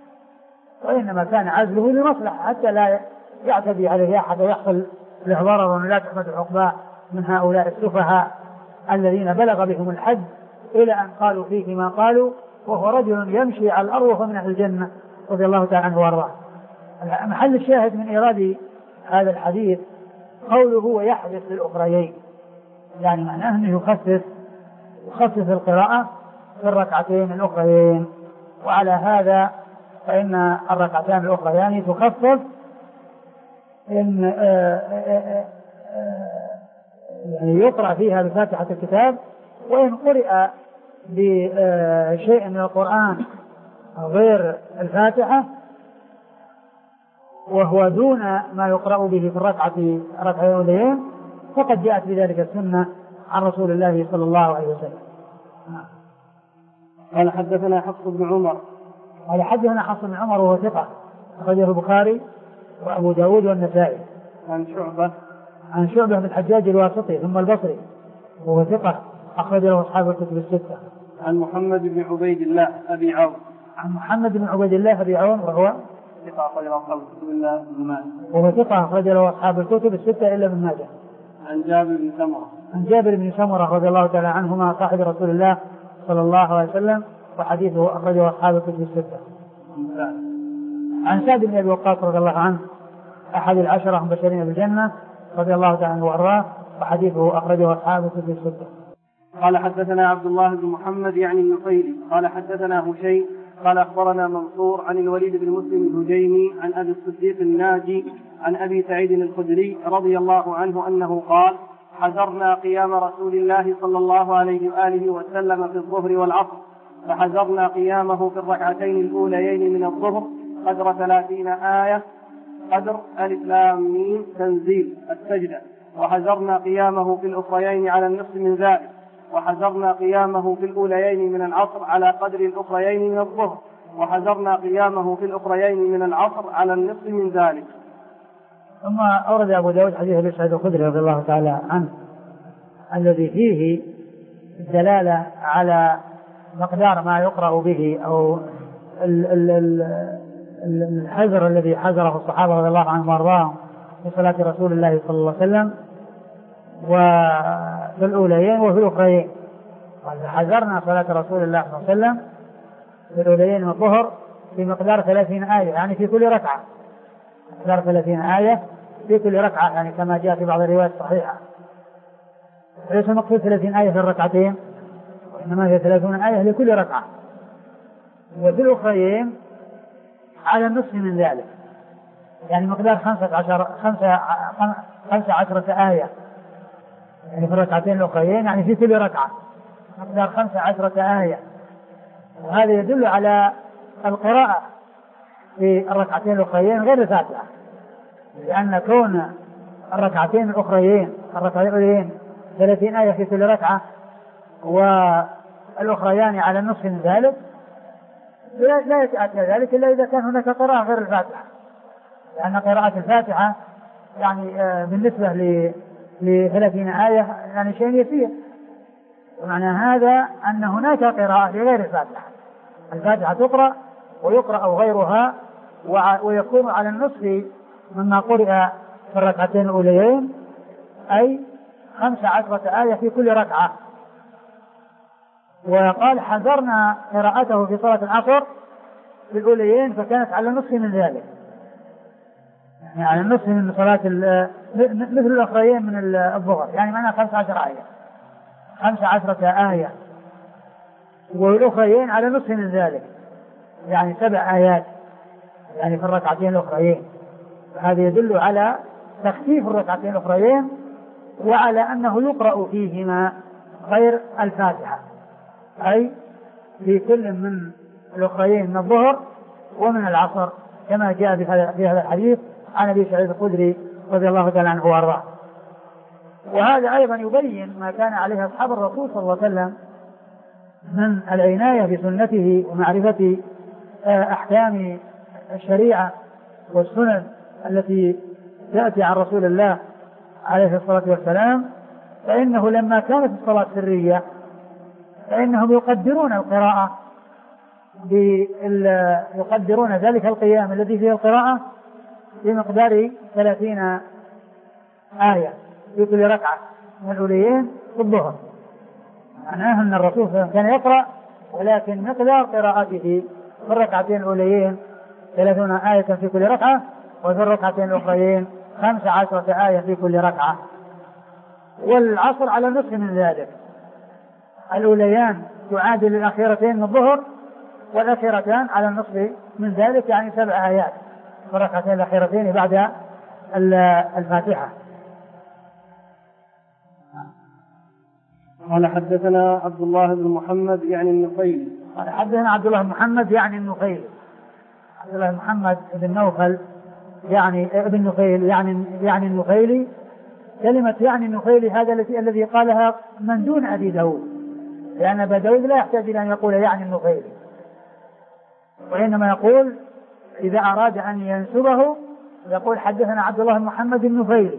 وإنما كان عزله لمصلحة حتى لا يعتدي عليه أحد ويحصل له ضرر ولا تحمد عقباه من هؤلاء السفهاء الذين بلغ بهم الحد إلى أن قالوا فيه ما قالوا، وهو رجل يمشي على الأرض وهو من أهل الجنة رضي الله تعالى عنه وارضاه. محل الشاهد من إيراد هذا الحديث قوله ويحدث للأخريين، يعني معناه أنه يخفف يخفف القراءة في الركعتين الأخريين، وعلى هذا فإن الركعتان الأخريان تخفف إن يعني يقرأ فيها بفاتحة الكتاب، وإن قرئ بشيء من القرآن غير الفاتحة وهو دون ما يقرأ به في الركعة ركعتين الأوليين فقد جاءت بذلك السنة عن رسول الله صلى الله عليه وسلم.
قال حدثنا حفص بن عمر
قال حدثنا حفص بن عمر وهو ثقة أخرجه البخاري وأبو داود والنسائي.
عن شعبة
عن شعبة بن الحجاج الواسطي ثم البصري وهو ثقة أخرج له أصحاب الكتب الستة.
عن محمد بن عبيد الله أبي عون
عن محمد بن عبيد الله أبي عون وهو
ثقة أخرج له أصحاب الكتب إلا ابن ماجه
وهو ثقة أخرج له أصحاب الكتب الستة إلا ابن ماجه.
عن جابر بن سمرة
عن جابر بن سمرة رضي الله تعالى عنهما صاحب رسول الله صلى الله عليه وسلم وحديثه أخرجه أصحاب الكتب الستة. عن سعد بن أبي وقاص رضي الله عنه أحد العشرة المبشرين بالجنة رضي الله تعالى عنه وأرضاه وحديثه أخرجه أصحاب الكتب الستة.
قال حدثنا عبد الله بن محمد يعني النصيري قال حدثنا هشيم قال أخبرنا منصور عن الوليد بن مسلم الهجيمي عن أبي الصديق الناجي عن أبي سعيد الخدري رضي الله عنه أنه قال حذرنا قيام رسول الله صلى الله عليه وآله وسلم في الظهر والعصر، فحذرنا قيامه في الركعتين الأوليين من الظهر قدر ثلاثين آية قدر ألف لام ميم تنزيل السجدة، وحذرنا قيامه في الأخريين على النصف من ذلك، وحذرنا قيامه في الأوليين من العصر على قدر الأخريين من الظهر، وحذرنا قيامه في الأخريين من العصر على النصف من ذلك.
ثم أورد أبو داود حديث أبي سعيد الخدري رضي الله تعالى عنه الذي فيه الدلالة على مقدار ما يقرأ به أو الحذر الذي حذره الصحابة رضي الله عنهم وارضاهم في صلاة رسول الله صلى الله عليه وسلم وفي الأوليين وفي الأخريين. حذرنا صلاة رسول الله صلى الله عليه وسلم في الأوليين من الظهر في مقدار ثلاثين آية، يعني في كل ركعة مقدار ثلاثين آية في كل ركعة، يعني كما جاء في بعض الروايات الصحيحة. ليس مقصود ثلاثين آية في الركعتين، وإنما هي ثلاثون آية لكل ركعة. وفي الأخريين على النصف من ذلك، يعني مقدار خمسة عشر خمسة خمسة عشرة آية، يعني في الركعتين الأخريين يعني في كل ركعة مقدار خمسة عشرة آية، وهذا يدل على القراءة في الركعتين الأخريين غير الفاتحة، لأن كون الركعتين الأخريين الركعتين الأوليين ثلاثين آية في كل ركعة والأخريان على النصف من ذلك لا يتأتى ذلك إلا إذا كان هناك قراءة غير الفاتحة، لأن قراءة الفاتحة يعني بالنسبة لثلاثين آية يعني شيء يسير. ومعنى هذا أن هناك قراءة لغير الفاتحة، الفاتحة تقرأ ويقرأ غيرها ويكون على النصف مما قرأ في الركعتين الأوليين، أي خمس عشرة آية في كل ركعة. وقال حذرنا قراءته في صلاة العصر في الأوليين فكانت على النصف من ذلك، يعني على النصف من صلاة مثل الأخرين من الظهر، يعني معناها خمس عشرة آية خمس عشرة آية، والأخرين على نصف من ذلك يعني سبع آيات يعني في الركعتين الأخرين. هذا يدل على تخفيف الركعتين الأخرين وعلى أنه يقرأ فيهما غير الفاتحة، أي في كل من الأخرين من الظهر ومن العصر كما جاء في هذا الحديث عن أبي سعيد الخدري رضي الله تعالى عنه وأرضاه. وهذا أيضا يبين ما كان عليه أصحاب الرسول صلى الله عليه وسلم من العناية بسنته ومعرفة أحكام الشريعة والسنن التي تأتي عن رسول الله عليه الصلاة والسلام. فإنه لما كانت الصلاة سرية فإنهم يقدرون القراءة يقدرون ذلك القيام الذي فيه القراءة بمقدار ثلاثين آية في كل ركعة من الأوليين في الظهر، معناه أن الرسول كان يقرأ ولكن مقدار قراءته في الركعتين الأوليين ثلاثون آية في كل ركعة، وفي الركعتين الأخرين خمس عشرة آية في كل ركعة. والعصر على نصف من ذلك، الأوليان تعادل الأخيرتين من الظهر والأخيرتان على النصف من ذلك، يعني سبع آيات في الركعتين الأخيرتين بعد الفاتحة.
قال حدثنا عبد الله بن محمد يعني النخيلي.
قال حدثنا عبد الله بن محمد يعني النخيلي. عبد الله بن محمد بن نوفل يعني ابن نخيل يعني يعني النخيلي. كلمة يعني النخيلي هذا الذي الذي قالها من دون أبي داود، لأن أبا داود لا يحتاج إلى أن يقول يعني النخيلي، وإنما يقول إذا أراد أن ينسبه يقول حدثنا عبد الله بن محمد النخيلي،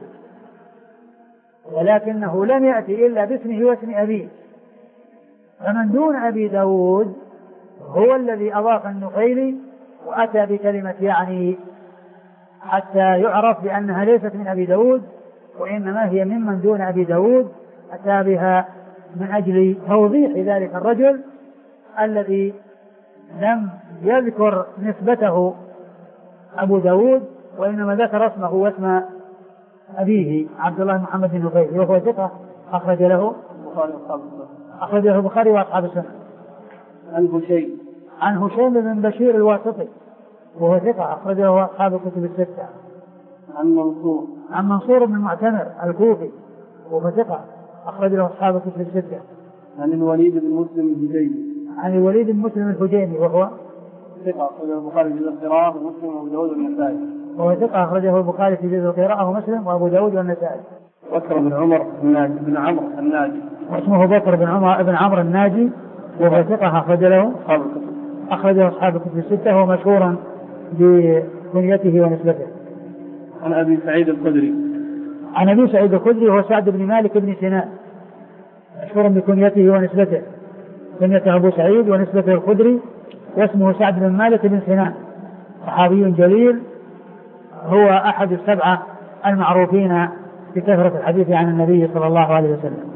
ولكنه لم يأتي إلا باسمه واسم أبيه. فمن دون أبي داود هو الذي أضاف النخيلي وأتى بكلمة يعني حتى يعرف بأنها ليست من أبي داود وإنما هي ممن دون أبي داود، أتى بها من أجل توضيح ذلك الرجل الذي لم يذكر نسبته أبو داود وإنما ذكر اسمه واسم أبيه عبد الله بن محمد النخيلي، وهو ثقة أخرج له أخرج له البخاري وأصحاب السنة.
عن هشيم
عن هشيم بن بشير الواسطي وهو ثقة أخرج له أصحاب الكتب الستة.
عن منصور
عن منصور بن المعتمر الكوفي وهو ثقة أخرج له أصحاب الكتب الستة.
عن الوليد بن مسلم الهجيمي
عن الوليد بن مسلم الهجيمي وهو
ثقة أخرجه البخاري في جزء القراءة ومسلم وأبو داود والنسائي.
وهو ثقة أخرجه البخاري في جزء القراءة ومسلم وأبو داود والنسائي.
بكر بن عمر بن عمرو الناجي
واسمه بكر بن عمر بن عمرو الناجي وهو ثقة أخرج له أخرجه أصحاب الكتب الستة، وهو مشهورا بكنيته ونسبته.
عن أبي سعيد الخدري
عن أبي سعيد الخدري وهو سعد بن مالك بن سنان مشهورا بكنيته ونسبته، كنيته أبو سعيد ونسبته الخدري، واسمه سعد بن مالك بن سنان، صحابي جليل، هو أحد السبعة المعروفين بكثرة الحديث عن النبي صلى الله عليه وسلم.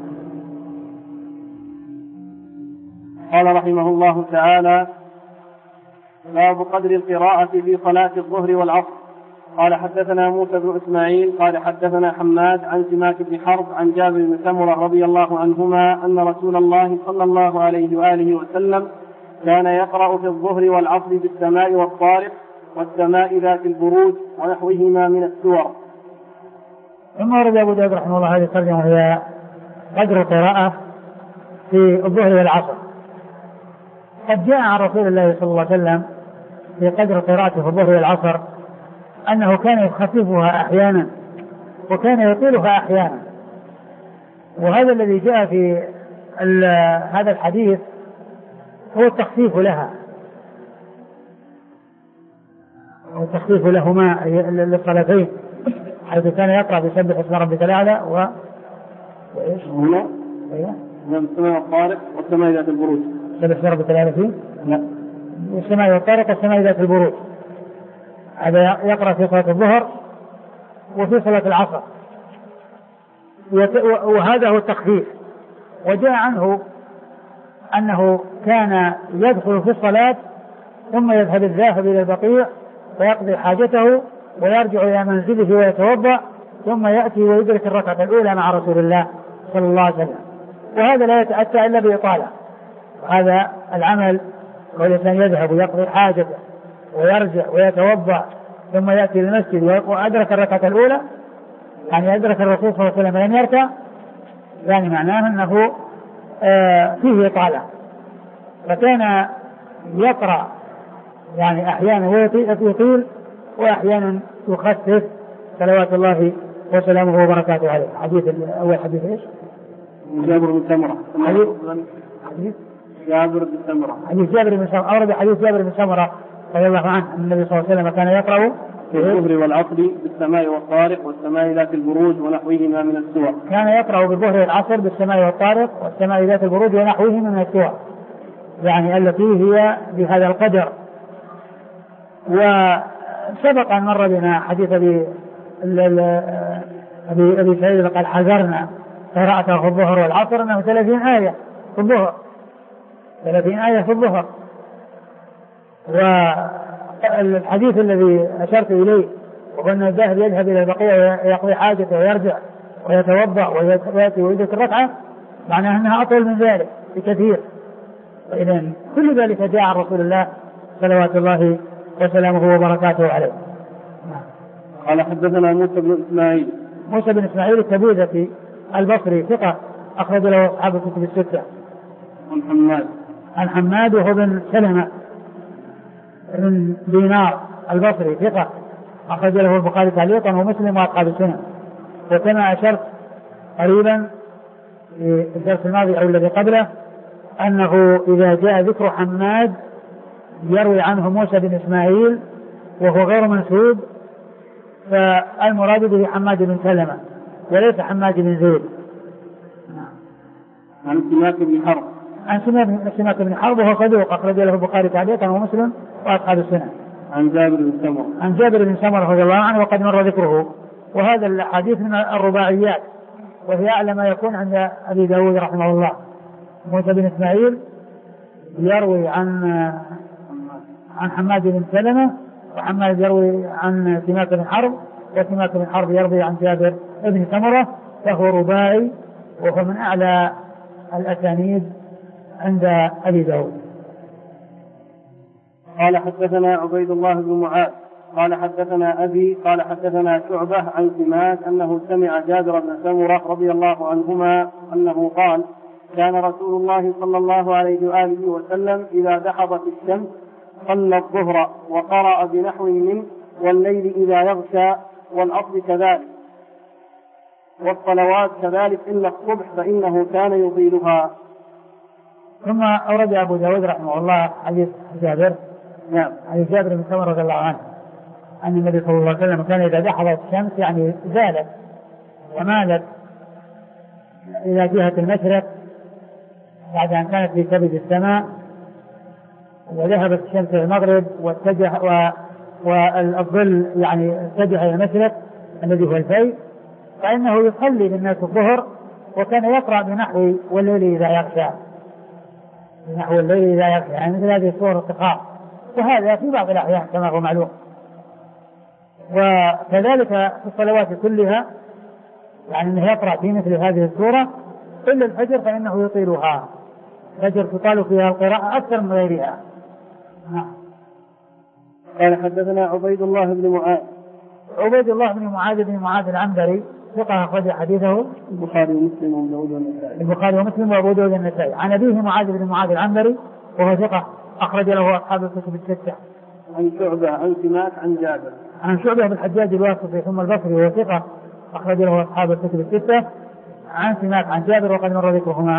قال رحمه الله تعالى: باب قدر القراءة في صلاة الظهر والعصر. قال حدثنا موسى بن إسماعيل قال حدثنا حماد عن سماك بن حرب عن جابر بن سمرة رضي الله عنهما أن رسول الله صلى الله عليه وآله وسلم كان يقرأ في الظهر والعصر بالسماء والطارق والسماء ذات البروج ونحوهما من السور.
ثم ورد أبو داود رحمه الله هذه الترجمة وهي قدر القراءة في الظهر والعصر. قد جاء عن رسول الله صلى الله عليه وسلم في قدر قراءته في الظهر والعصر أنه كان يخففها أحيانا وكان يطيلها أحيانا، وهذا الذي جاء في هذا الحديث هو التخفيف لها، والتخفيف لهما للصلاتين، حيث كان يقرأ بسبح اسم ربك الأعلى و وإيش
هنا السماء والطارق والسماء ذات البروج.
سبح اسم ربك الأعلى فيه؟ لا، السماء والطارق والسماء ذات البروج، هذا يقرأ في صلاة الظهر وفي صلاة العصر، وهذا هو التخفيف. وجاء عنه أنه كان يدخل في الصلاة ثم يذهب الذاهب إلى البقيع ويقضي حاجته ويرجع إلى منزله ويتوضأ ثم يأتي ويدرك الركعة الأولى مع رسول الله صلى الله عليه وسلم، وهذا لا يتأتى إلا بإطالة. هذا العمل والإنسان يذهب ويقضي حاجته ويرجع ويتوضأ ثم يأتي للمسجد وأدرك الركعة الأولى، يعني أدرك الرسول صلى الله عليه وسلم لم يركع، يعني معناه أنه آه فيه إطالة. فكان يقرأ يعني أحيانا ويطيل وأحيانا يخفف صلوات الله وسلامه وبركاته عليه. حديث أول حديث إيش؟
جابر بن سمرة.
حديث حديث
جابر بن سمرة.
حديث جابر بن سمرة أورد حديث جابر بن سمرة رضي الله عنه أن النبي صلى الله عليه وسلم كان يقرأ
في الظهر والعصر بالسماء والطارق والسماء ذات البروج ونحوهما من السور.
كان يقرأ بالظهر والعصر بالسماء والطارق والسماء ذات البروج ونحوهما من السور، يعني التي هي بهذا القدر. وسبق أن مر بنا حديث أبي أبي سعيد قال حذرنا قراءته في الظهر والعصر أنه ثلاثين آية في الظهر ثلاثين آية في الظهر. والحديث الذي أشرت إليه وأن الذاهب يذهب إلى البقيع ويقضي حاجته ويرجع ويتوضأ ويأتي ويدرك الركعة معناه أنها أطول من ذلك بكثير. فإذن كل ذلك جاء عن رسول الله صلوات الله وسلامه وبركاته عليه.
قال حدثنا موسى بن إسماعيل.
موسى بن إسماعيل التبوذكي البصري ثقة أخرج له أصحاب الكتب الستة.
عن حماد.
عن حماد وهو بن سلمة بن دينار البصري ثقة أخرج له البخاري تعليقا ومسلم وأصحاب السنن. وكما أشرت قريبا في الدرس الماضي أو الذي قبله أنه إذا جاء ذكر حماد يروي عنه موسى بن إسماعيل وهو غير منسوب فالمراد به حماد بن سلمة وليس حماد بن زيد.
عن سماك بن حرب.
عن سماك بن حرب وهو صدوق أخرج له البخاري تعليقا ومسلم وأصحاب السنن.
عن جابر بن سمرة.
عن جابر بن سمرة رضي الله عنه وقد مر ذكره. وهذا الحديث من الرباعيات وهي أعلى ما يكون عند أبي داود رحمه الله. موسى بن إسماعيل يروي عن عن حماد بن سلمة وحماد يروي عن سماك بن حرب وسماك بن حرب يروي عن جابر بن سمرة، فهو رباعي وهو من أعلى الأسانيد عند أبي داود.
قال حدثنا عبيد الله بن معاذ قال حدثنا أبي قال حدثنا شعبة عن سماك أنه سمع جابر بن سمرة رضي الله عنهما أنه قال كان رسول الله صلى الله عليه وآله وسلم إذا دحضت الشمس صلى الظهر وقرأ بنحو منه والليل إذا يغشى والعصر كذلك والصلوات كذلك إلا الصبح فإنه كان يطيلها.
ثم أورد أبو داود رحمه الله حديث جابر نعم حديث جابر بن سمرة رضي الله عنه أن النبي صلى الله عليه وسلم كان إذا دحضت الشمس يعني زالت ومالت إلى جهة المشرق بعد أن كانت في كبد السماء وذهبت الشمس إلى المغرب واتجه و... والظل يعني اتجه إلى المشرق الذي هو الفيء، فإنه يصلي للناس الظهر وكان يقرأ بنحو والليل إذا يغشى بنحو الليل إذا يغشى يعني مثل هذه الصور التقاء، وهذا في بعض الأحيان كما هو معلوم. وكذلك في الصلوات كلها يعني أنه يقرأ في مثل هذه السورة إلا الفجر فإنه يطيلها، الفجر تطال فيها القراءة أكثر من غيرها.
قال حدثنا عبيد الله بن معاذ.
عبيد الله بن معاذ بن معاذ العنبري ثقة أخرج حديثه
البخاري ومسلم وأبو داود والنسائي.
البخاري ومسلم وأبو داود والنسائي. عن أبيه معاذ بن معاذ العنبري وهو ثقة أخرج له أصحاب الكتب الستة.
عن شعبة عن سماك عن جابر.
عن شعبة بالحجاج الواسطي ثم البصري وهو ثقة أخرج له أصحاب الكتب الستة. عن سماك عن جابر وقد مر ذكرهما.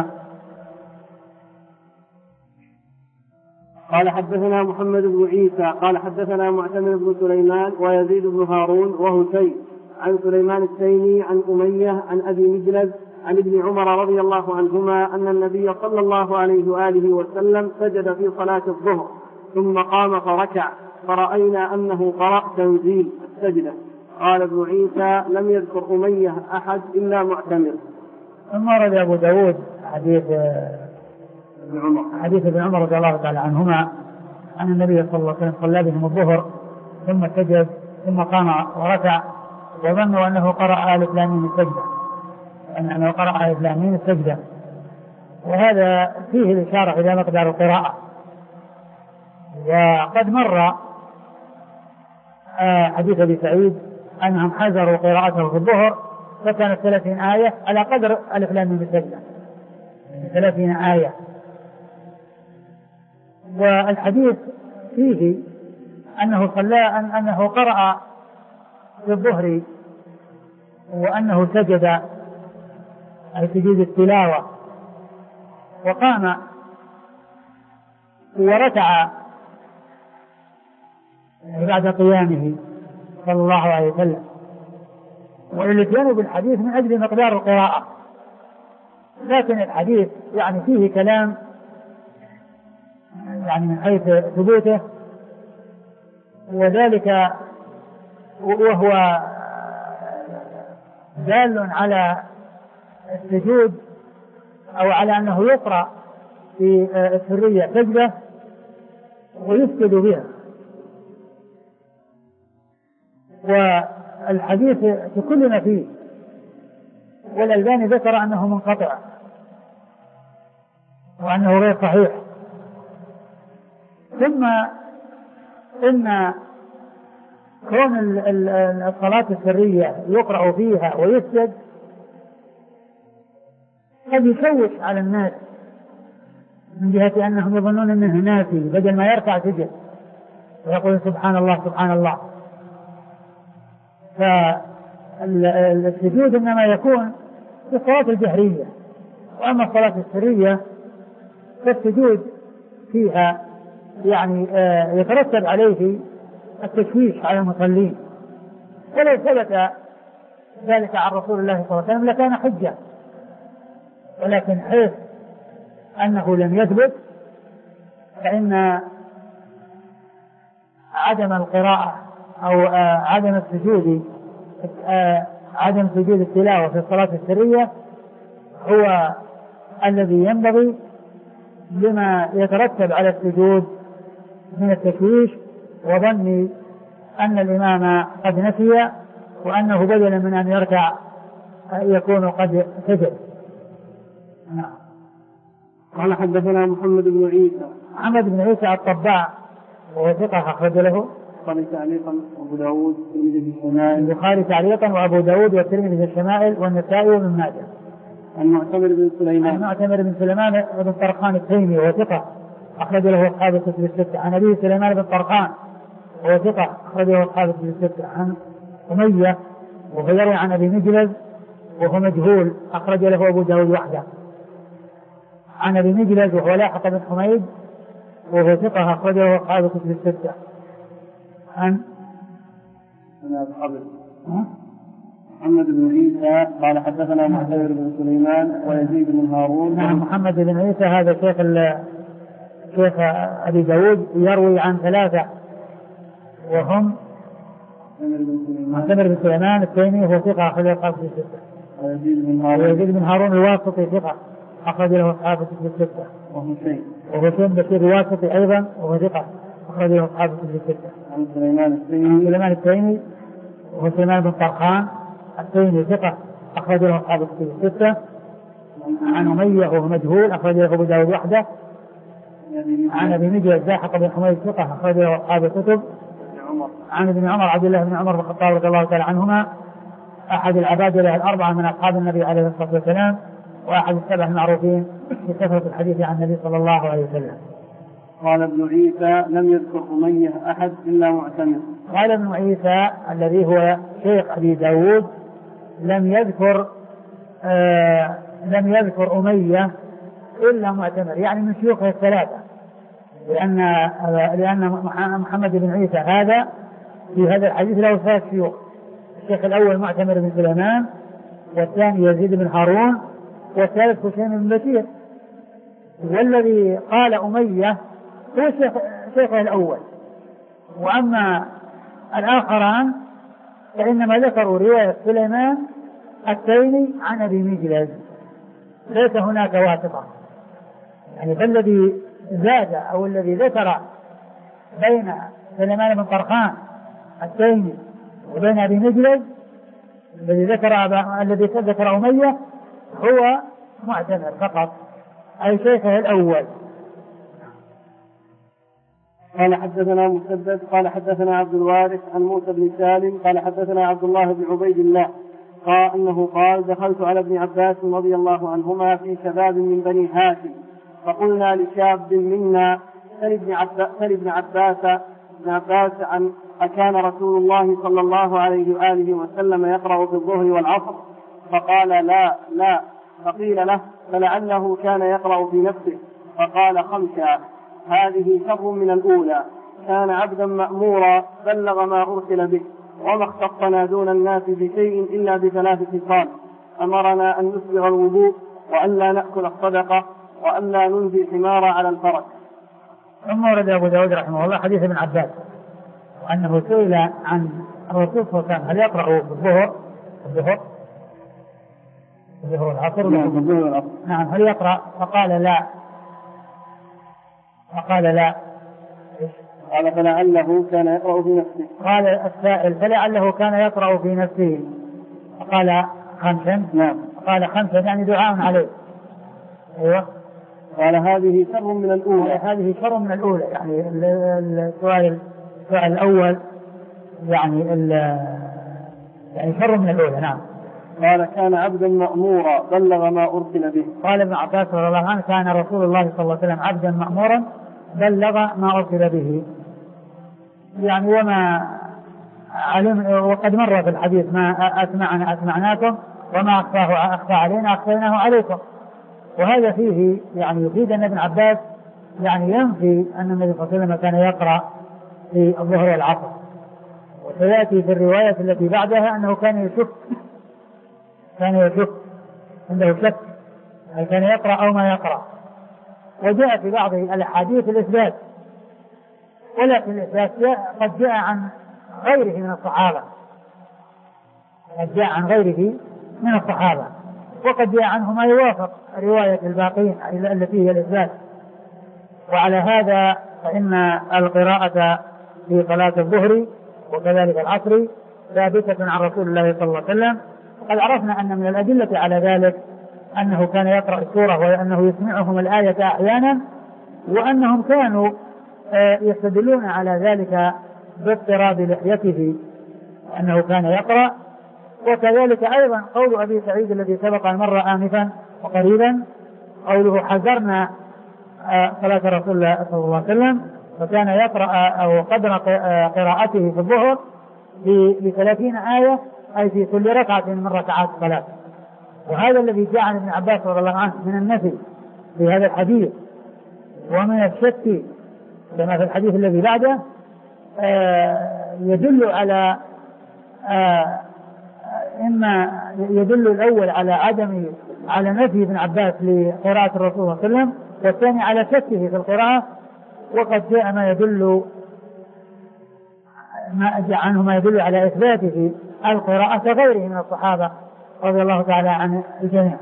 قال حدثنا محمد بن عيسى قال حدثنا معتمر بن سليمان ويزيد بن هارون وهشيم عن سليمان التيمي عن أمية عن أبي مجلد عن ابن عمر رضي الله عنهما أن النبي صلى الله عليه وآله وسلم سجد في صلاة الظهر ثم قام فركع فرأينا أنه قرأ تنزيل السجدة. قال ابن عيسى لم يذكر أمية أحد إلا معتمر.
ثم ورد أبو داود حديث
ابن عمر
حديث ابن عمر رضي الله تعالى عنهما أن النبي صلى الله عليه وسلم صلى بهم الظهر ثم سجد ثم قام وركع وظنوا أنه قرأ آل فلان السجدة أنه قرأ آل فلان السجدة. وهذا فيه الإشارة إلى مقدار القراءة. وقد مر حديث أبي سعيد أنهم حذروا قراءته في الظهر فكانت ثلاثين آية على قدر ألف لام ميم السجدة ثلاثين آية. والحديث فيه أنه صلى أن أنه قرأ في الظهر وأنه سجد سجود التلاوة وقام وركع بعد قيامه صلى الله عليه وسلم. والاتيان بالحديث من أجل مقدار القراءة. لكن الحديث يعني فيه كلام يعني من حيث ثبوته وذلك وهو دال على السجود أو على أنه يقرأ في السرية سجدة ويسجد بها. والحديث تكلنا فيه والألباني ذكر أنه منقطع وأنه غير صحيح. ثم إن كون الصلاة السرية يقرأ فيها ويسجد قد يشوش على الناس من جهة أنهم يظنون أنه ناسي بدل ما يرفع سجد ويقول سبحان الله سبحان الله. فالسجود إنما يكون في الصلاة الجهرية، وأما الصلاة السرية فالسجود فيها يعني يترتب عليه التشويش على المصلين. ولو ثبت ذلك عن رسول الله صلى الله عليه وسلم لكان حجة، ولكن حيث أنه لم يثبت فإن عدم القراءة أو عدم السجود عدم سجود التلاوة في الصلاة السرية هو الذي ينبغي لما يترتب على السجود من التشويش وظن أن الإمام قد نسي وأنه بدلا من أن يركع يكون قد سجد.
قال حدثنا محمد بن عيسى
محمد بن عيسى الطباع وهو ثقة أخرج له
البخاري تعليقا وأبو داود والترمذي في الشمائل
البخاري تعليقا وأبو داود والترمذي في الشمائل والنسائي وابن ماجه.
عن معتمر بن سليمان
عن معتمر بن سليمان بن طرخان التيمي وهو ثقة أخرج له أصحاب الكتب الستة. عن أبي سليمان بن طرخان وهو ثقة أخرج له أصحاب الكتب الستة. عن أمية وهو يروي عن أبي مجلد وهو مجهول أخرج له أبو داود وحده. عن أبي مجلد وهو لاحق بن حميد وهو ثقة أخرج له أصحاب الكتب الستة. عن
محمد بن عيسى قال حدثنا معتمر بن سليمان ويزيد بن هارون.
نعم محمد بن عيسى هذا شيخ شيخ أبي داود يروي عن ثلاثة وهم معتمر بن سليمان التيمي وهو ثقة أخرج له أصحاب الكتب الستة. ويزيد بن هارون الواسطي ثقة أخرج له أصحاب الكتب الستة. وهو شيخ بشير الواسطي أيضا وهو ثقة أخرج له أصحاب الكتب الستة.
عن سليمان
سليمان التيمي وهو سليمان بن طرخان التيمي ثقة أخرج له أصحاب الكتب الستة. عن أمية وهو مجهول أخرج له أبو داود وحده. عن أبي مجلد لاحق بن حميد ثقة أخرج له أصحاب الكتب. عن ابن عمر عبد الله بن عمر بن الخطاب رضي الله تعالى عنهما أحد العباد له الأربعة من أصحاب النبي عليه الصلاة والسلام وأحد السبع المعروفين بكثرة الحديث عن النبي صلى الله عليه وسلم.
قال ابن عيسى لم يذكر أمية أحد إلا معتمر.
قال ابن عيسى الذي هو شيخ أبي داود لم يذكر آه لم يذكر أمية إلا معتمر، يعني من شيوخه الثلاثة، لأن لأن محمد بن عيسى هذا في هذا الحديث له ثلاث شيوخ. الشيخ الأول معتمر بن سليمان، والثاني يزيد بن هارون، والثالث هشام بن بشير. والذي قال أمية هو شيخ شيخه الأول، وأما الآخران فإنما ذكروا رواية سليمان التيمي عن أبي مجلس، ليس هناك واسطة. يعني فالذي زاد أو الذي ذكر بين سليمان بن طرخان التيمي وبين أبي مجلس الذي ذكر الذي ذكر أمية هو معتمر فقط، أي شيخه الأول.
قال حدثنا مسدد قال حدثنا عبد الوارث عن موسى بن سالم قال حدثنا عبد الله بن عبيد الله قال أنه قال دخلت على ابن عباس رضي الله عنهما في شباب من بني هاشم فقلنا لشاب منا سل ابن عباس, ابن عباس, ابن عباس عن أكان رسول الله صلى الله عليه وآله وسلم يقرأ في الظهر والعصر؟ فقال لا لا. فقيل له فلعله كان يقرأ في نفسه، فقال خمسة. هذه شر من الأولى، كان عبدا مأمورا بلغ ما أرسل به، وما اختصنا دون الناس بشيء إلا بثلاث خصال: أمرنا أن نسبغ الوضوء، وأن لا نأكل الصدقة، وأن لا ننزي الحمار على الفرس.
ثم ورد أبو داود رحمه الله حديث ابن عباس وأنه سئل عن الرسول صلى الله عليه وسلم هل يقرأ بالظهر الظهر الظهر العصر؟ نعم، هل يقرأ؟ فقال لا فقال لا
قال فلعله كان يقرأ في نفسه.
قال السائل فلعله كان يقرأ في نفسه، فقال خمسا.
نعم.
قال خمسا يعني دعاء عليه. أيوة.
قال هذه شر من الأولى.
هذه شر من الأولى، يعني السؤال السؤال الأول يعني يعني شر من الأولى. نعم.
قال كان عبدا مأمورا بلغ ما أرسل به.
قال ابن عباس رضي الله عنه كان رسول الله صلى الله عليه وسلم عبدا مأمورا بلغ ما أرسل به، يعني وما علم. وقد مر في الحديث ما أسمعنا أسمعناكم وما أخفاه أخفى علينا أخفيناه عليكم. وهذا فيه يعني يفيد أن ابن عباس يعني ينفي أن النبي صلى الله عليه وسلم كان يقرأ في الظهر والعصر. وسيأتي في الرواية التي بعدها أنه كان يشك كان يشك عنده شك هل كان يقرأ أو ما يقرأ. وجاء في بعض الأحاديث الإثبات، ولكن الإثبات قد جاء عن غيره من الصحابة قد جاء عن غيره من الصحابة وقد جاء عنه ما يوافق رواية الباقين التي هي الإثبات. وعلى هذا فإن القراءة في صلاة الظهر وكذلك العصر ثابتة عن رسول الله صلى الله عليه وسلم. قد عرفنا أن من الأدلة على ذلك أنه كان يقرأ السورة وأنه يسمعهم الآية أحيانا، وأنهم كانوا يستدلون على ذلك باضطراب لحيته أنه كان يقرأ. وكذلك أيضا قول أبي سعيد الذي سبق المرة آنفا وقريبا قوله حذرنا صلاة رسول الله صلى الله عليه وسلم، فكان يقرأ أو قدر قراءته في الظهر بثلاثين آية، أي في كل ركعة من ركعات الصلاة. وهذا الذي جاء عن ابن عباس رضي الله عنه من النفي في هذا الحديث ومن الشك كما في الحديث الذي بعده يدل على إما يدل الأول على عدم على نفي ابن عباس لقراءة الرسول صلى الله عليه وسلم، والثاني على شكه في القراءة. وقد جاء ما يدل ما جاء عنه ما يدل على إثباته القراءة كغيره من الصحابة رضي الله تعالى عن الجميع.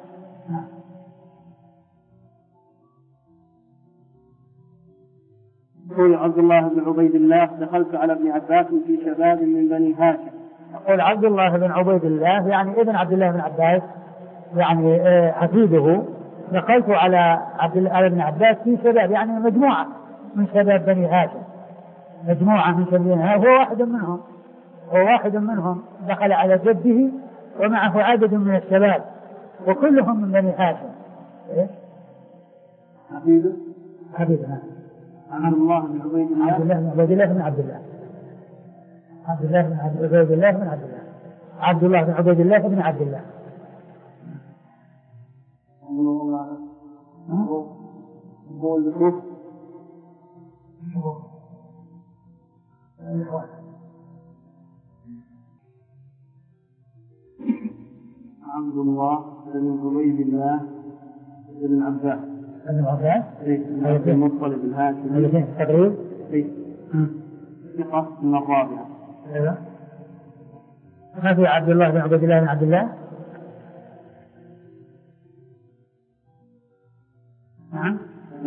يقول عبد الله بن عبيد الله دخلت على ابن عباس في شباب من بني هاشم.
يقول عبد الله بن عبيد الله يعني ابن عبد الله بن عباس يعني حفيده. دخلت على عبد على ابن عباس في شباب يعني مجموعة من شباب بني هاشم، مجموعة من شباب بني هاشم، هو واحد منهم هو واحد منهم دخل على جده ومعه عدد من الشباب وكلهم من بني هاشم.
حفيده
حفيده
عبد الله بن عبيد الله
عبد الله بن عبيد الله بن عبد الله عبد الله بن عبيد الله بن عبد الله عبد الله بن عبيد الله بن عبد الله
عبد الله بن عبيد الله بن عباس
بن عباس
بن المطلب الهاشمي
الاثنين تقريب
ثقة من الرابعة.
ايوه ما في عبد الله بن عبيد الله بن عبد الله. نعم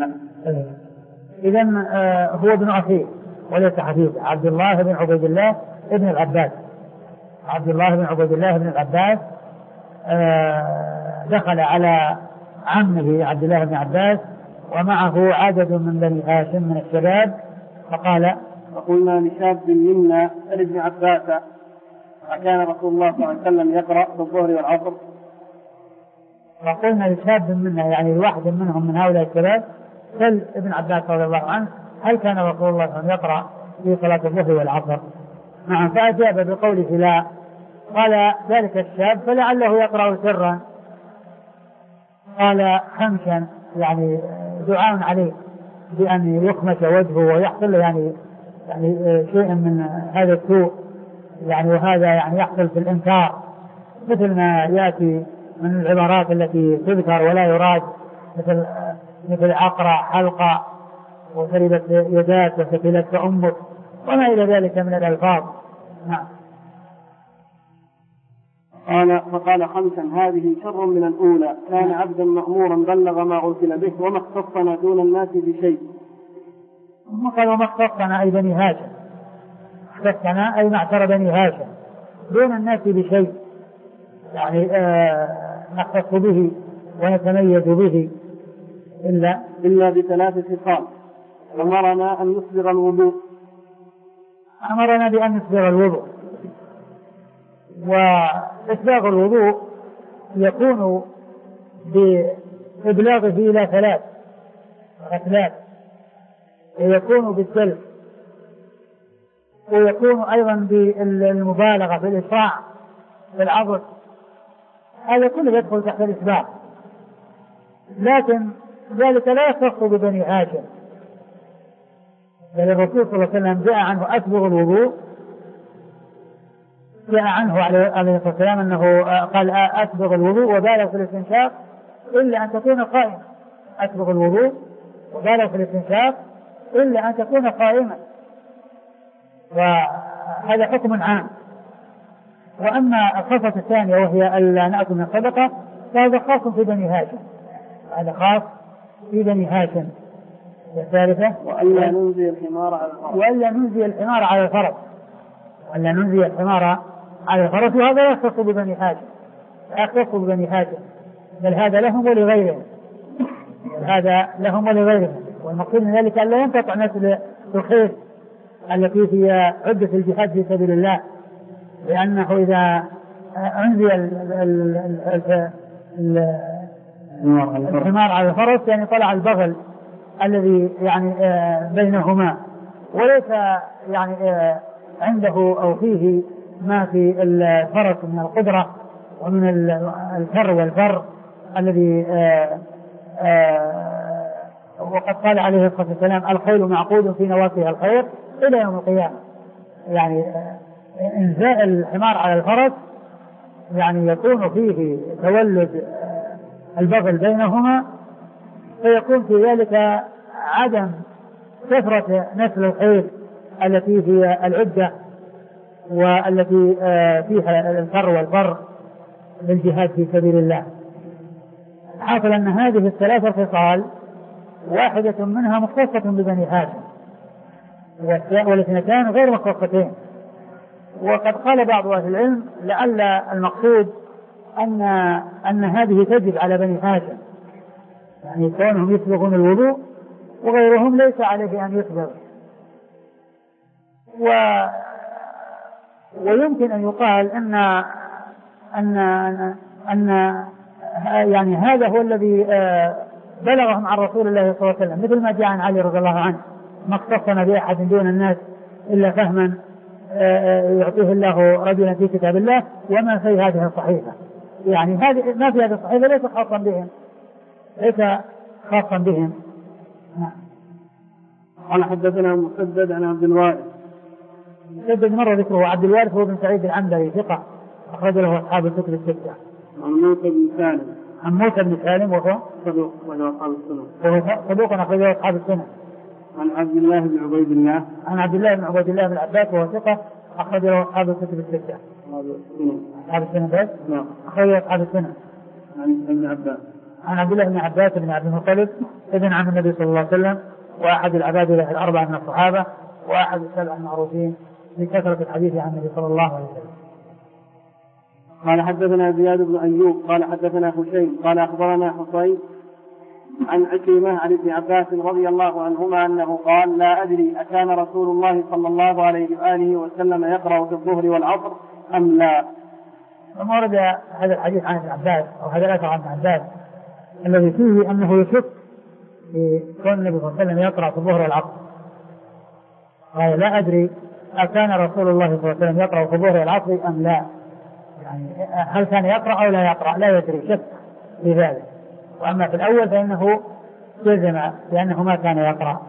إذا هو ابن أخيه وليس حفيده. عبد الله بن عبيد الله ابن العباس عبد الله بن عبيد الله بن العباس دخل على عمه عبد الله بن عباس ومعه عدد من بني هاشم من الشباب فقال
فقلنا لشاب منا ابن عباس أكان رسول الله صلى الله عليه وسلم يقرأ في الظهر والعصر؟
فقلنا لشاب منا يعني الواحد منهم من هؤلاء الشباب سل ابن عباس رضي الله عنه هل كان رسول الله صلى الله عليه وسلم يقرأ في صلاة الظهر والعصر؟ نعم. فأجاب بقوله لا. قال ذلك الشاب فلعله يقرأ سرا. قال خمسا يعني دعاء عليه بأن يخمس وجهه ويحصل يعني يعني شيء من هذا السوء يعني وهذا يعني يحصل في الإنكار مثل ما يأتي من العبارات التي تذكر ولا يراد مثل مثل أقرأ حلقة وشربت يداك وسكلت أمك وما إلى ذلك من الألفاظ. نعم.
قال فقال خمسا هذه شر من الأولى كان عبدا مأمورا بلغ ما أرسل به وما اختصنا دون الناس بشيء.
قال وما اختصنا أي بني هاشم اختصنا أي معشر بني هاشم دون الناس بشيء يعني آه نختص به ونتميز به إلا
إلا بثلاث خصال. أمرنا أن نسبغ الوضوء
أمرنا بأن نسبغ الوضوء وإسباغ الوضوء يكون بإبلاغه إلى ثلاث أثلاث ويكون بالسلف ويكون أيضا بالمبالغة في الإسراع في العضل. هذا كله يدخل تحت الإسباغ لكن ذلك لا يختص ببني هاشم بل الرسول صلى الله عليه وسلم جاء عنه أسبغ الوضوء جاء عنه عليه الصلاة والسلام أنه قال أسبغ الوضوء وبالغ في الاستنشاق إلا أن تكون قائما. أسبغ الوضوء وبالغ في الاستنشاق إلا أن تكون قائما وهذا حكم عام. وأما الخاصة الثانية وهي ألا نأكل من الصدقة فهذا خاص في بني هاشم هذا خاص في بني هاشم. الثالثة
وألا ننزي الحمار على الفرس
وألا ننزي الحمار على الفرس وألا ننزي الحمار على الفرس وهذا لا يختص ببني هاشم لا يختص ببني هاشم بل هذا لهم ولغيرهم هذا لهم ولغيرهم. والمقصود من ذلك أن لا ينقطع نسل الخير التي هي عدة الجهاد في سبيل الله لأنه إذا أنزي الحمار على الفرس يعني طلع البغل الذي يعني بينهما وليس يعني عنده أو فيه ما في الفرس من القدرة ومن الكر والفر الذي وقد قال عليه الصلاة والسلام الخيل معقود في نواصيها الخير إلى يوم القيامة. يعني إنزاء الحمار على الفرس يعني يكون فيه تولد البغل بينهما فيكون في ذلك عدم كثرة نسل الخيل التي هي العدة والتي فيها الفر والفر للجهاد في سبيل الله. حاصل أن هذه الثلاثة خصال واحدة منها مختصة ببني هاشم والاثنتان غير مختصتين. وقد قال بعض أهل العلم لعل المقصود أن أن هذه تجب على بني هاشم يعني كونهم يسبغون الوضوء وغيرهم ليس عليه أن يسبغ. و ويمكن أن يقال أن أن أن يعني هذا هو الذي بلغهم عن رسول الله صلى الله عليه وسلم مثل ما جاء عن علي رضي الله عنه ما اختصنا بأحد دون الناس إلا فهما يعطيه الله رجلا في كتاب الله وما في هذه الصحيفة. يعني هذه ما في هذه الصحيفة ليس خاصا بهم ليس خاصا بهم.
قال حدثنا مسدد عن عبد الوارث.
مسدد مر ذكره. عبد الوارث هو بن سعيد العنبري ثقة أخرج له أصحاب الكتب الستة.
عن موسى بن سالم.
عن موسى بن سالم وهو
صدوق وله أصحاب السنة.
وهو صدوق أخرج له أصحاب السنة.
عن عبد الله بن عبيد الله.
عن عبد الله بن عبيد الله بن عباس وهو ثقة أخرج له أصحاب الكتب الستة. أصحاب السنة بس.
نعم.
أخرج له أصحاب السنة.
عن ابن عباس.
عن عبد الله بن عباس بن عبد المطلب ابن عم النبي صلى الله عليه وسلم وأحد العباد له الأربعة من الصحابة وأحد السبع المعروفين بكثرة الحديث عن النبي صلى الله عليه وسلم.
قال حدثنا زياد بن أيوب قال حدثنا هشيم قال أخبرنا حسين عن عكرمة عن ابن عباس رضي الله عنهما أنه قال لا أدري أكان رسول الله صلى الله عليه وآله وسلم يقرأ في الظهر والعصر أم لا.
ثم ورد هذا الحديث عن ابن عباس أو هذا الأثر عن ابن عباس الذي فيه أنه يشك في كون النبي صلى الله عليه وسلم يقرأ في الظهر والعصر. قال لا أدري أكان رسول الله صلى الله عليه وسلم يقرأ في الظهر والعصر أم لا. يعني هل كان يقرأ أو لا يقرأ لا يدري شك في ذلك. وأما في الأول فإنه جزم لأنه ما كان يقرأ.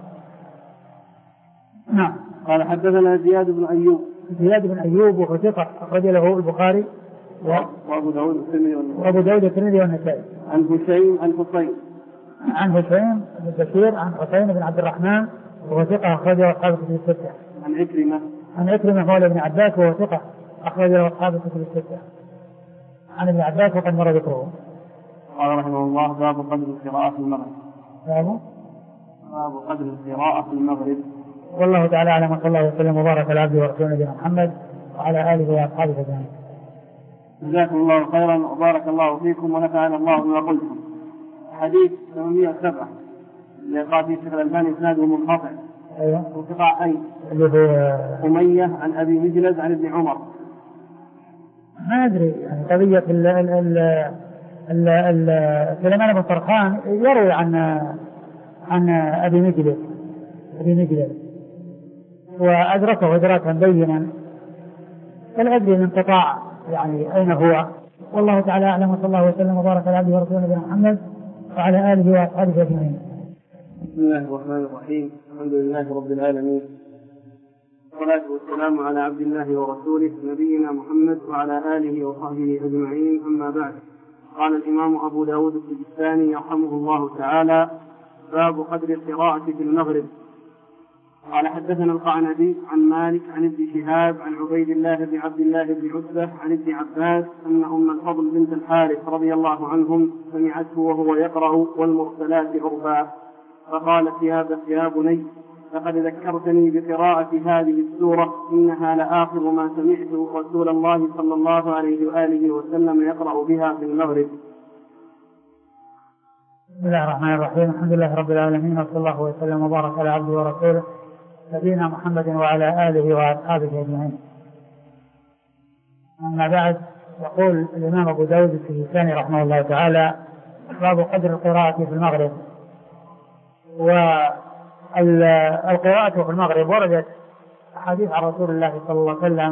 نعم.
قال حدثنا زياد بن أيوب.
زياد بن أيوب وهو ثقة أخرج له البخاري
وأبو داود والترمذي
وأبو داود والترمذي والنسائي.
عن هشيم عن حسين.
عن هشيم بن بشير عن حسين بن عبد الرحمن وهو ثقة أخرج له أصحاب الكتب الستة.
عن عكرمة.
عن عكرمة مولى ابن عباس وهو ثقة أخرج له أصحاب الكتب الستة. عن ابن عباس وقد مر ذكره.
قال رحمه الله باب قدر القراءة في المغرب.
باب
باب قدر القراءة في المغرب.
والله تعالى أعلم وصلى الله وسلم وبارك على عبده ورسوله نبينا محمد وعلى آله وأصحابه أجمعين.
جزاكم الله خيرا وبارك الله فيكم ونفعنا الله بما قلتم. حديث ثمانمائة وسبعة لقاء في الشيخ الألباني إسناده منقطع.
أيوه.
وانقطاع أي
اللي هو
أمية عن أبي مجلد عن ابن عمر.
ما أدري يعني قضية ال ال ال ال سليمان بن طرخان يروي عن عن أبي مجلد أبي مجلد وأدركه إدراكا بينا فلا أدري الانقطاع يعني أين هو. والله تعالى أعلم وصلى الله وسلم وبارك على عبده ورسوله نبينا محمد وعلى آله وأصحابه أجمعين.
بسم الله الرحمن الرحيم. الحمد لله رب العالمين والصلاة والسلام على عبد الله ورسوله نبينا محمد وعلى آله وصحبه أجمعين. أما بعد. قال الإمام أبو داود السجستاني رحمه الله تعالى باب قدر القراءة في المغرب. قال حدثنا القعنبي عن مالك عن ابن شهاب عن عبيد الله بن عبد الله بن عتبة عن ابن عباس أن أم الفضل بنت الحارث رضي الله عنهم سمعته وهو يقرأ والمرسلات عرفا فقالت يا يا بني لقد ذكرتني بقراءة هذه السورة إنها لآخر ما سمعت رسول الله صلى الله عليه وآله وسلم يقرأ بها في المغرب.
بسم الله الرحمن الرحيم. الحمد لله رب العالمين وصلى الله وسلم وبارك على عبده ورسوله نبينا محمد وعلى آله وأصحابه أجمعين. أما بعد يقول الإمام أبو داود السجستاني رحمه الله تعالى باب قدر القراءة في المغرب. والقراءة في المغرب وردت أحاديث عن رسول الله صلى الله عليه وسلم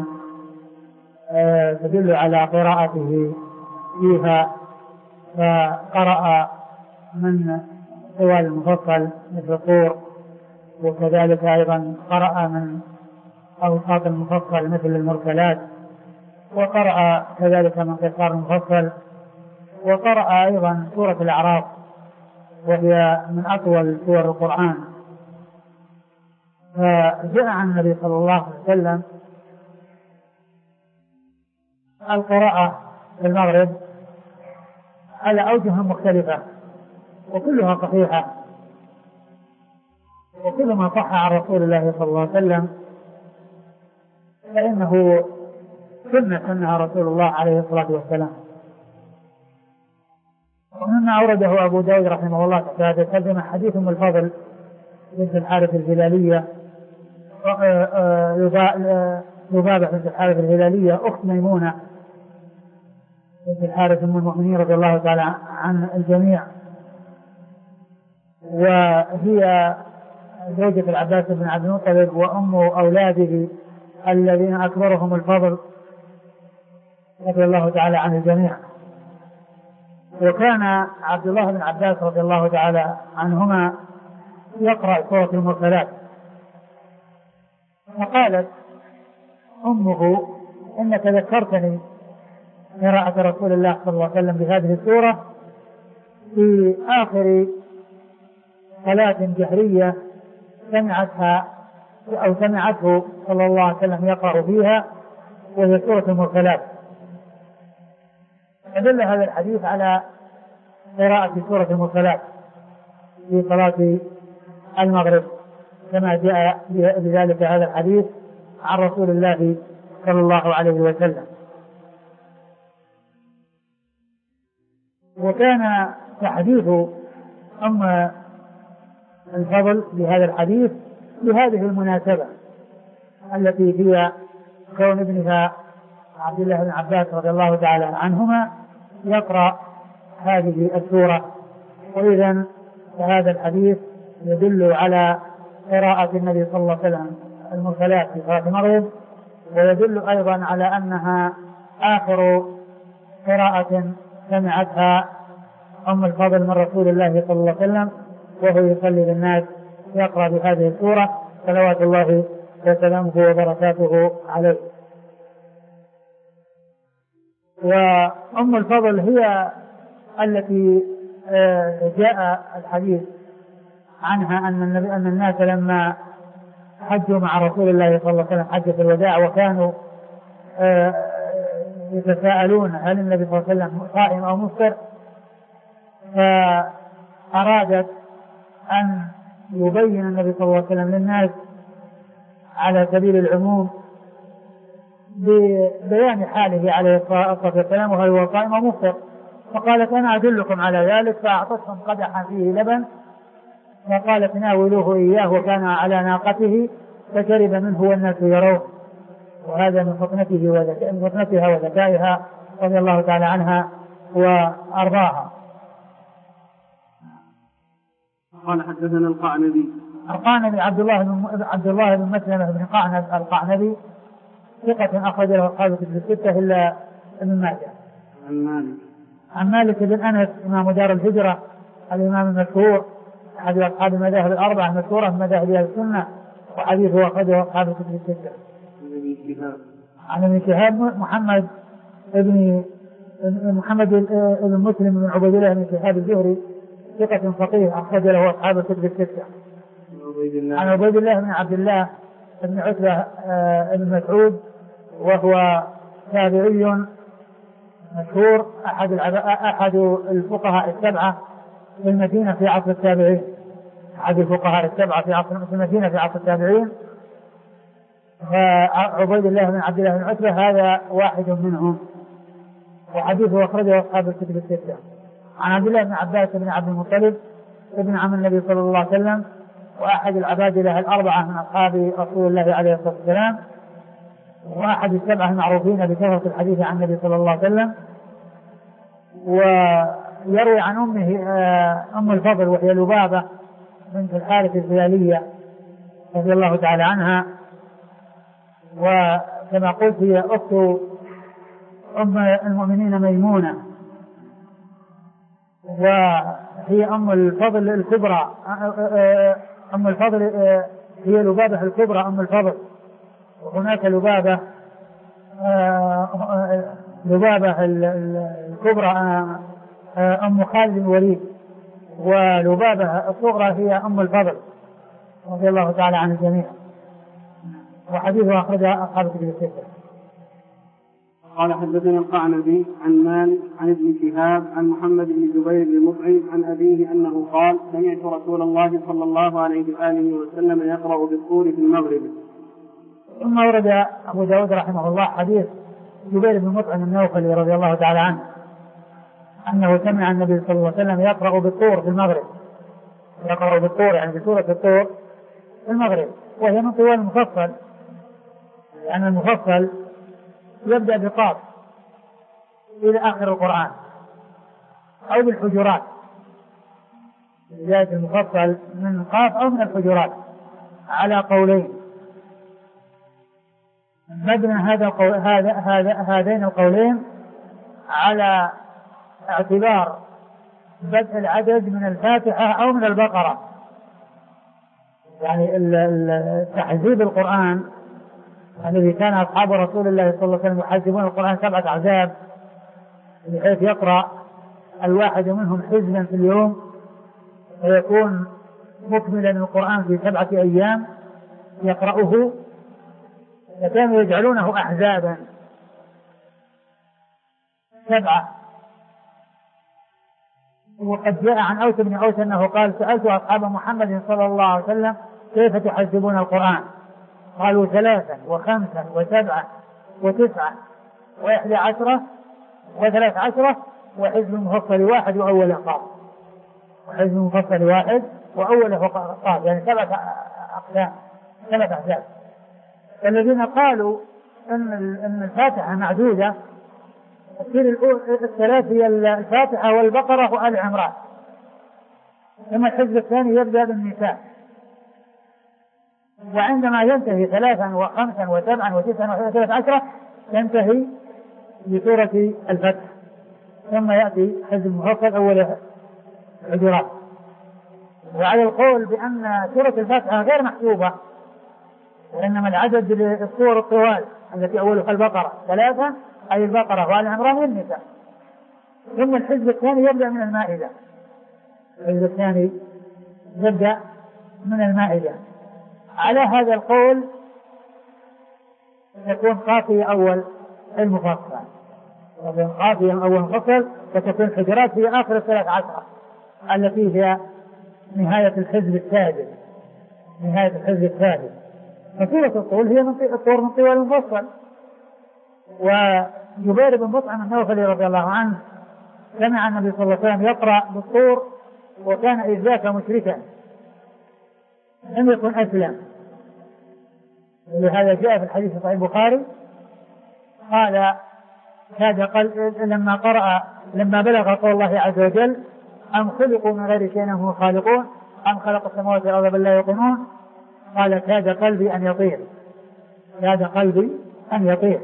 تدل على قراءته فيها فقرأ من طوال المفصل مثل الطور وكذلك أيضا قرأ من أوساط المفصل مثل المرسلات وقرأ كذلك من قصار المفصل وقرأ أيضا سورة الأعراف وهي من أطول سور القرآن. فجاء عن النبي صلى الله عليه وسلم القراءة في المغرب على أوجه مختلفة وكلها صحيحة وكل ما صح عن رسول الله صلى الله عليه وسلم فإنه سنة سنها رسول الله عليه الصلاة والسلام. ومما أورده أبو داود رحمه الله تحت هذا الترجمة حديث أم الفضل بنت الحارث الهلالية لبابة بنت الحارث الهلالية أخت ميمونة بنت الحارث أم المؤمنين رضي الله تعالى عن الجميع. وهي زوجة العباس بن عبد المطلب وأم أولاده الذين أكبرهم الفضل رضي الله تعالى عن الجميع. وكان عبد الله بن عباس رضي الله تعالى عنهما يقرأ سورة المرسلات، فقالت أمه إنك ذكرتني قراءة رسول الله صلى الله عليه وسلم بهذه السورة في آخر صلاة جهرية سمعتها أو سمعته صلى الله عليه وسلم يقرأ فيها، وهي سورة المرسلات. يدل هذا الحديث على قراءة سورة المرسلات في صلاة المغرب كما جاء بذلك هذا الحديث عن رسول الله صلى الله عليه وسلم. وكان تحديث أم الفضل بهذا الحديث بهذه المناسبة التي هي كون ابنها عبد الله بن عباس رضي الله تعالى عنهما يقرأ هذه السورة. وإذن فهذا الحديث يدل على قراءة النبي صلى الله عليه وسلم المرسلات في صلاة المغرب، ويدل أيضا على أنها آخر قراءة سمعتها أم الفضل من رسول الله صلى الله عليه وسلم وهو يصلي للناس يقرأ بهذه السورة صلوات الله وسلامه وبركاته عليه. وأم الفضل هي التي جاء الحديث عنها أن النبي أن الناس لما حجوا مع رسول الله صلى الله عليه وسلم حجة الوداع وكانوا يتساءلون هل النبي صلى الله عليه وسلم صائم أو مفطر، فأرادت أن يبين النبي صلى الله عليه وسلم للناس على سبيل العموم ببيان حاله عليه الصلاة والسلام وهل هو صائم أو مفطر، فقالت أنا أدلكم على ذلك، فأعطتهم قدحا فيه لبن فقالت ناولوه إياه وكان على ناقته فشرب منه والناس يرون. وهذا من فطنته وذكاء من فطنتها وذكائها رضي الله تعالى عنها وأرضاها.
قال حدثنا القعنبي
القعنبي عبد الله بن عبد الله بن مسلمة بن قعنب القعنبي ثقة أخرج له أصحاب الكتب الستة إلا ابن ماجه.
عن مالك
عن مالك بن أنس إمام دار الهجرة الإمام المشهور أحد أصحاب المذاهب الأربعة المشهورة من مذاهب أهل السنة، وحديثه أخرجه أصحاب الكتب الستة. عن ابن شهاب محمد ابن محمد بن مسلم بن عبيد الله بن شهاب الزهري ثقة فقيه أخرج له أصحاب الكتب الستة. عن عبيد الله بن عبد الله بن عتبة بن مسعود وهو تابعي مشهور أحد أحد الفقهاء السبعة في المدينة في عصر التابعين أحد الفقهاء السبعة في عصر في المدينة في عصر التابعين. فعبيد الله بن عبد الله بن عتبة هذا واحد منهم، وحديثه أخرجه أصحاب الكتب الستة. عن عبد الله بن عباس بن عبد المطلب ابن عم النبي صلى الله عليه وسلم وأحد العبادلة الأربعة من أصحاب رسول الله عليه الصلاة والسلام، وأحد السبعة المعروفين بكثرة الحديث عن النبي صلى الله عليه وسلم. ويروي عن أمه أم الفضل وهي لبابة بنت الحارث الهلالية رضي الله تعالى عنها، وكما قلت هي أخت أم المؤمنين ميمونة، وهي أم الفضل الكبرى. أم الفضل هي لبابة الكبرى أم الفضل، وهناك لبابة لبابة الكبرى أم خالد الوليد، ولبابة الصغرى هي أم الفضل رضي الله تعالى عن الجميع. وحديثه أخرجها أصحاب الكتب الستة.
قال حدثنا القعنبي عن مالك عن ابن شهاب عن محمد بن جبير بن مطعم عن أبيه أنه قال سمعت رسول الله صلى الله عليه وآله وسلم يقرأ بالطور في المغرب.
ثم ورد أبو داود رحمه الله حديث جبير بن مطعم النوفلي رضي الله تعالى عنه أنه سمع النبي صلى الله عليه وسلم يقرأ بالطور في المغرب، يقرأ بالطور يعني بسورة الطور في المغرب، وهي من طوال المفصل، لأن يعني المفصل يبدأ بقاف إلى آخر القرآن أو بالحجرات، بداية المفصل من قاف أو من الحجرات، على قولين. مبنى هذا القول هذا هذا هذين القولين على اعتبار بدء العدد من الفاتحة أو من البقرة. يعني تحزيب القرآن الذي كان أصحاب رسول الله صلى الله عليه وسلم يحزبون القرآن سبعة أحزاب، بحيث يقرأ الواحد منهم حزبا في اليوم ويكون مكملا القرآن في سبعة أيام يقرأه، فكانوا يجعلونه أحزابا سبعة. وقد جاء عن أوس بن أوس أنه قال: سألت أصحاب محمد صلى الله عليه وسلم كيف تحزبون القرآن؟ قالوا: ثلاثا وخمسا وسبعة وتسعة وإحدى عشرة وثلاث عشرة وحزب مفصل واحد وأول قاف. وحزب مفصل واحد وأول قاف، يعني سبعة أقسام، سبعة أحزاب. الذين قالوا أن أن الفاتحة معدودة تصير الثلاث هي الفاتحة والبقرة وآل عمران، ثم الحزب الثاني يبدأ بالنساء، وعندما ينتهي ثلاثا وخمسا وسبعا وتسعا وثلاث عشرة ينتهي بسورة الفتح، ثم يأتي حزب مفصل أول الحجرات. وعلى القول بأن سورة الفتح غير محسوبة، وإنما العدد للسور الطوال التي أولها البقرة ثلاثة، أي البقرة وآل عمران والنساء، ثم الحزب الثاني يبدأ من المائدة. الحزب الثاني يبدأ من المائدة. على هذا القول يكون قافية أول المفصل، وبين قافية أول مفصل فتكون الحجرات في آخر الثلاث عشرة التي هي نهاية الحزب السادس. نهاية الحزب السادس فسورة الطول هي من الطور من طوال المفصل. وجبير بن مطعم النوفلي رضي الله عنه سمع النبي صلى الله عليه وسلم يقرأ بالطور وكان إذ ذاك مشركا لم يكن أسلم، لهذا جاء في الحديث صحيح البخاري قال: هذا قال لما قرأ لما بلغ قول الله عز وجل: أم خلقوا من غير شيء هم خالقون أم خلق السماوات والأرض بل لا يوقنون، قال: كاد قلبي أن يطير، كاد قلبي أن يطير.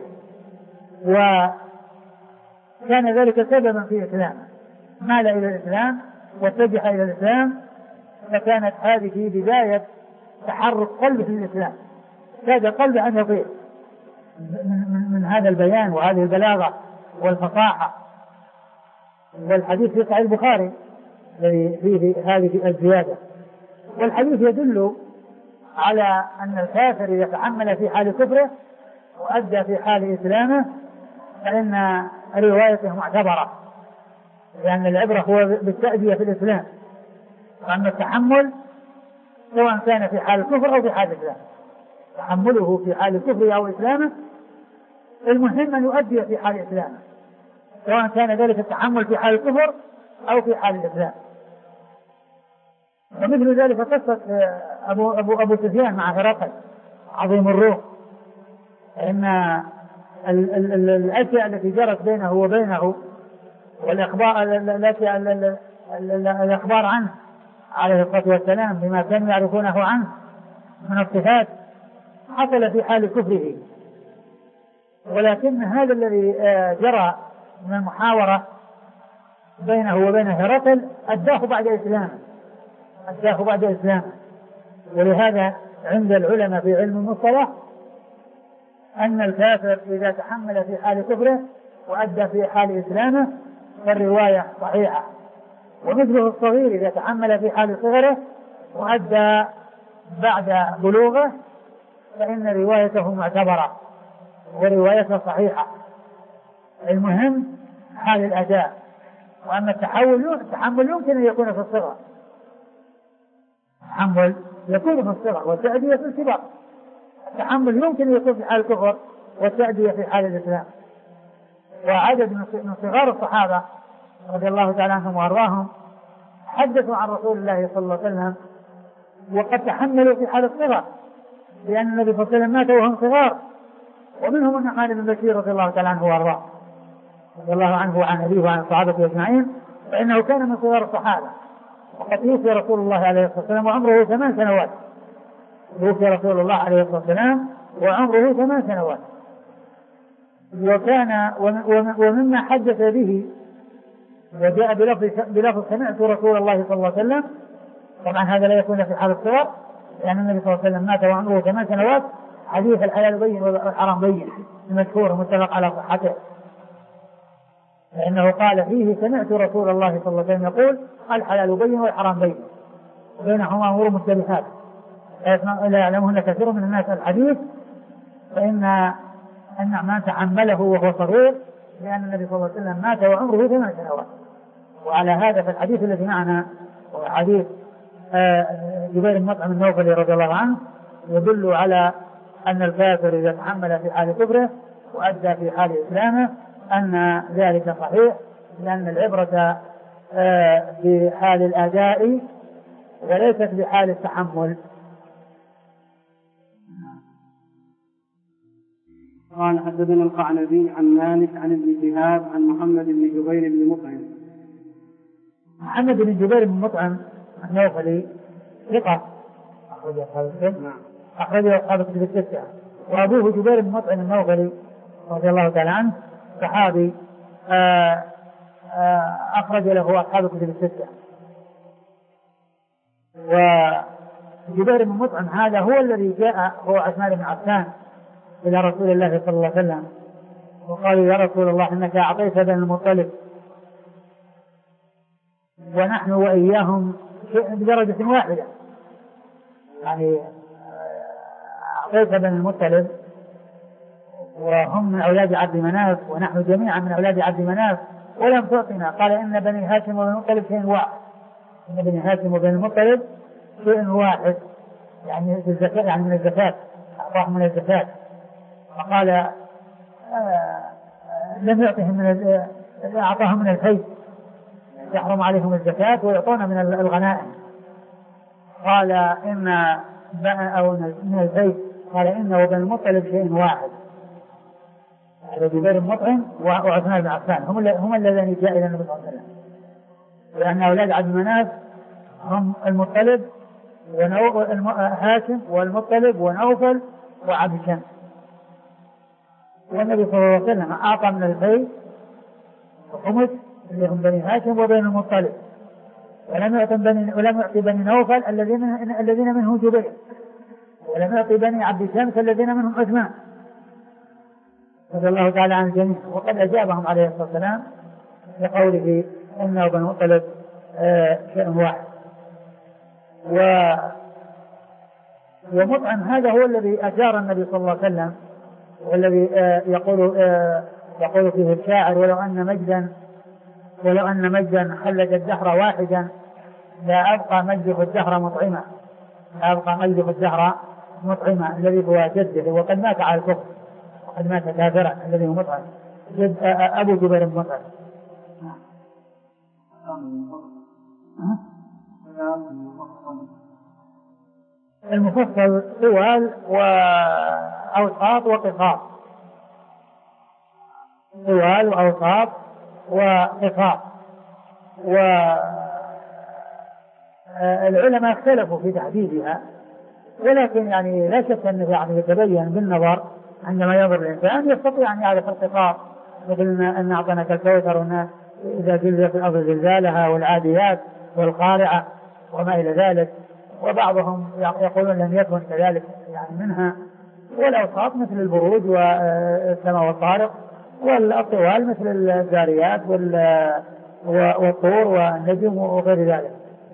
وكان ذلك سببا في إسلامه، مال إلى الإسلام واتجه إلى الإسلام، فكانت هذه بداية تحرك قلبه في الإسلام، كاد قلبه أن يطير من, من, من هذا البيان وهذه البلاغة والفصاحة. والحديث في صحيح البخاري فيه هذه الزيادة. والحديث يدل على أن الكافر إذا تحمل في حال كفره وأدى في حال إسلامه فإن روايته معتبرة، لأن العبرة هو بالتأدية في الإسلام، وأما التحمل سواء كان في حال الكفر أو في حال الإسلام، تحمله في حال الكفر أو إسلامه المهم أن يؤدي في حال إسلامه، سواء كان ذلك التحمل في حال الكفر أو في حال الإسلام. ومثل ذلك قصة أبو, أبو, أبو سفيان مع هرقل عظيم الروم، إن الأشياء التي جرت بينه وبينه والأخبار التي الأخبار عنه عليه الصلاة والسلام بما كانوا يعرفونه عنه من الصفات حصل في حال كفره، ولكن هذا الذي جرى من المحاورة بينه وبين هرقل أداه بعد إسلامه، أداه بعد إسلامه. ولهذا عند العلماء في علم المصطلح أن الكافر إذا تحمل في حال كفره وأدى في حال إسلامه فالرواية صحيحة، ومثله الصغير إذا تحمل في حال صغره وأدى بعد بلوغه فإن روايته معتبرة وروايته صحيحة. المهم حال الأداء. وأما التحول التحمل يمكن أن يكون في الصغر، التحمل يكون في الصغر والتأدية في الكبر. التحمل يمكن أن يكون في حال الكفر والتأدية في حال الإسلام. وعدد من صغار الصحابة رضي الله تعالى عنهم وأرضاهم حدثوا عن رسول الله صلى الله عليه وسلم وقد تحملوا في حال الصغر، لأن النبي صلى الله عليه وسلم مات وهم صغار، ومنهم النعمان بن بشير رضي الله تعالى عنه وأرضاه رضي الله عنه وعن أبيه وعن الصحابة أجمعين، فإنه كان من صغار الصحابة، وقد توفي رسول الله عليه الصلاة والسلام وعمره ثمان سنوات، توفي رسول الله عليه الصلاة والسلام وعمره ثمان سنوات. وكان ومما حدث به وجاء بلفظ بلفظ سمعت رسول الله صلى الله عليه وسلم، طبعا هذا لا يكون في حال الصغر لأن النبي صلى الله عليه وسلم مات وعمره ثمان سنوات. حديث الحلال بين والحرام بين المشهور متفق على صحته، لأنه قال فيه سمعت رسول الله صلى الله عليه وسلم يقول الحلال بين والحرام بين وبينهما أمور مختلفات لا يعلمهن كثير من الناس الحديث، فإن أن من تحمله وهو صغير لأن النبي صلى الله عليه وسلم مات وعمره ثمان سنوات. وعلى هذا فالحديث الذي معنا هو حديث جبير بن مطعم النوفلي رضي الله عنه يدل على أن الكافر إذا تحمل في حال كفره وأدى في حال إسلامه أن ذلك صحيح، لأن العبرة في حال الأداء وليست بحال التحمل.
قال حدثنا القعنبي عن مالك عن ابن شهاب عن محمد بن جبير بن مطعم.
محمد بن جبير بن مطعم النوفلي ثقة أخرجه أصحاب الكتب أخرجه أصحاب الكتب الستة، وأبوه جبير بن مطعم النوفلي رضي الله تعالى عنه صحابي أخرج له أصحاب الكتب الستة. وجبير بن مطعم هذا هو الذي جاء هو عثمان بن عفان إلى رسول الله صلى الله عليه وسلم وقال يا رسول الله إنك أعطيت بني المطلب ونحن وإياهم بدرجة واحدة، يعني أعطيت بني المطلب وهم من أولاد عبد مناف ونحن جميعا من أولاد عبد مناف ولم تعطنا. قال إن بني هاشم وبني المطلب شيء واحد، إن بني هاشم وبني المطلب شيء واحد، يعني في الزكاة يعني من الزكاة أعطاهم من الزكاة. فقال آه لم يعطهم من أعطاهم من الفيء يحرم عليهم الزكاة ويعطون من الغنائم. قال إن أو من الفيء قال إن وبني المطلب شيء واحد. هذا جبير بن مطعم وعثمان بن عفان هم هم الذين جاء إلى النبي صلى الله عليه وسلم، لأن أولاد عبد مناف هم المطلب هاشم والمطلب ونوفل وعبد شمس. والنبي صلى الله عليه وسلم أعطى من الفيء وخمس اللي هم بني هاشم وبني المطلب، ولم يعطي بني ولم يعطي بني نوفل الذين الذين منهم جبير، ولم يعطي بني عبد شمس الذين منهم عثمان رضي الله تعالى عن الجميع. وقد أجابهم عليه الصلاة والسلام بقوله إنه بني المطلب شيء واحد. و ومطعم هذا هو الذي أجار النبي صلى الله عليه وسلم، والذي يقول يقول فيه الشاعر ولو أن مجدا ولو أن مجدا خلد الدهر واحدا لا أبقى مجده الدهر مطعما لا أبقى مجده الدهر مطعما، الذي هو جده وقد مات على الكفر وقد مات كافرا الذي هو مطعم جد أبو جبير بن مطعم. المفصل طوال وأوساط وقصار، طوال وأوساط وقصار. والعلماء اختلفوا في تحديدها، ولكن يعني لا شك أنه يعني يتبين بالنظر عندما ينظر الإنسان يستطيع أن يعرف القصار، مثل أن أعطناك الكوثر وأن إذا زلزلت الأرض زلزالها والعاديات والقارعة وما إلى ذلك. وبعضهم يقولون لم يكن كذلك يعني منها. والأوساط مثل البروج والسماء والطارق، والطوال مثل الذاريات والطور والنجم وغير ذلك.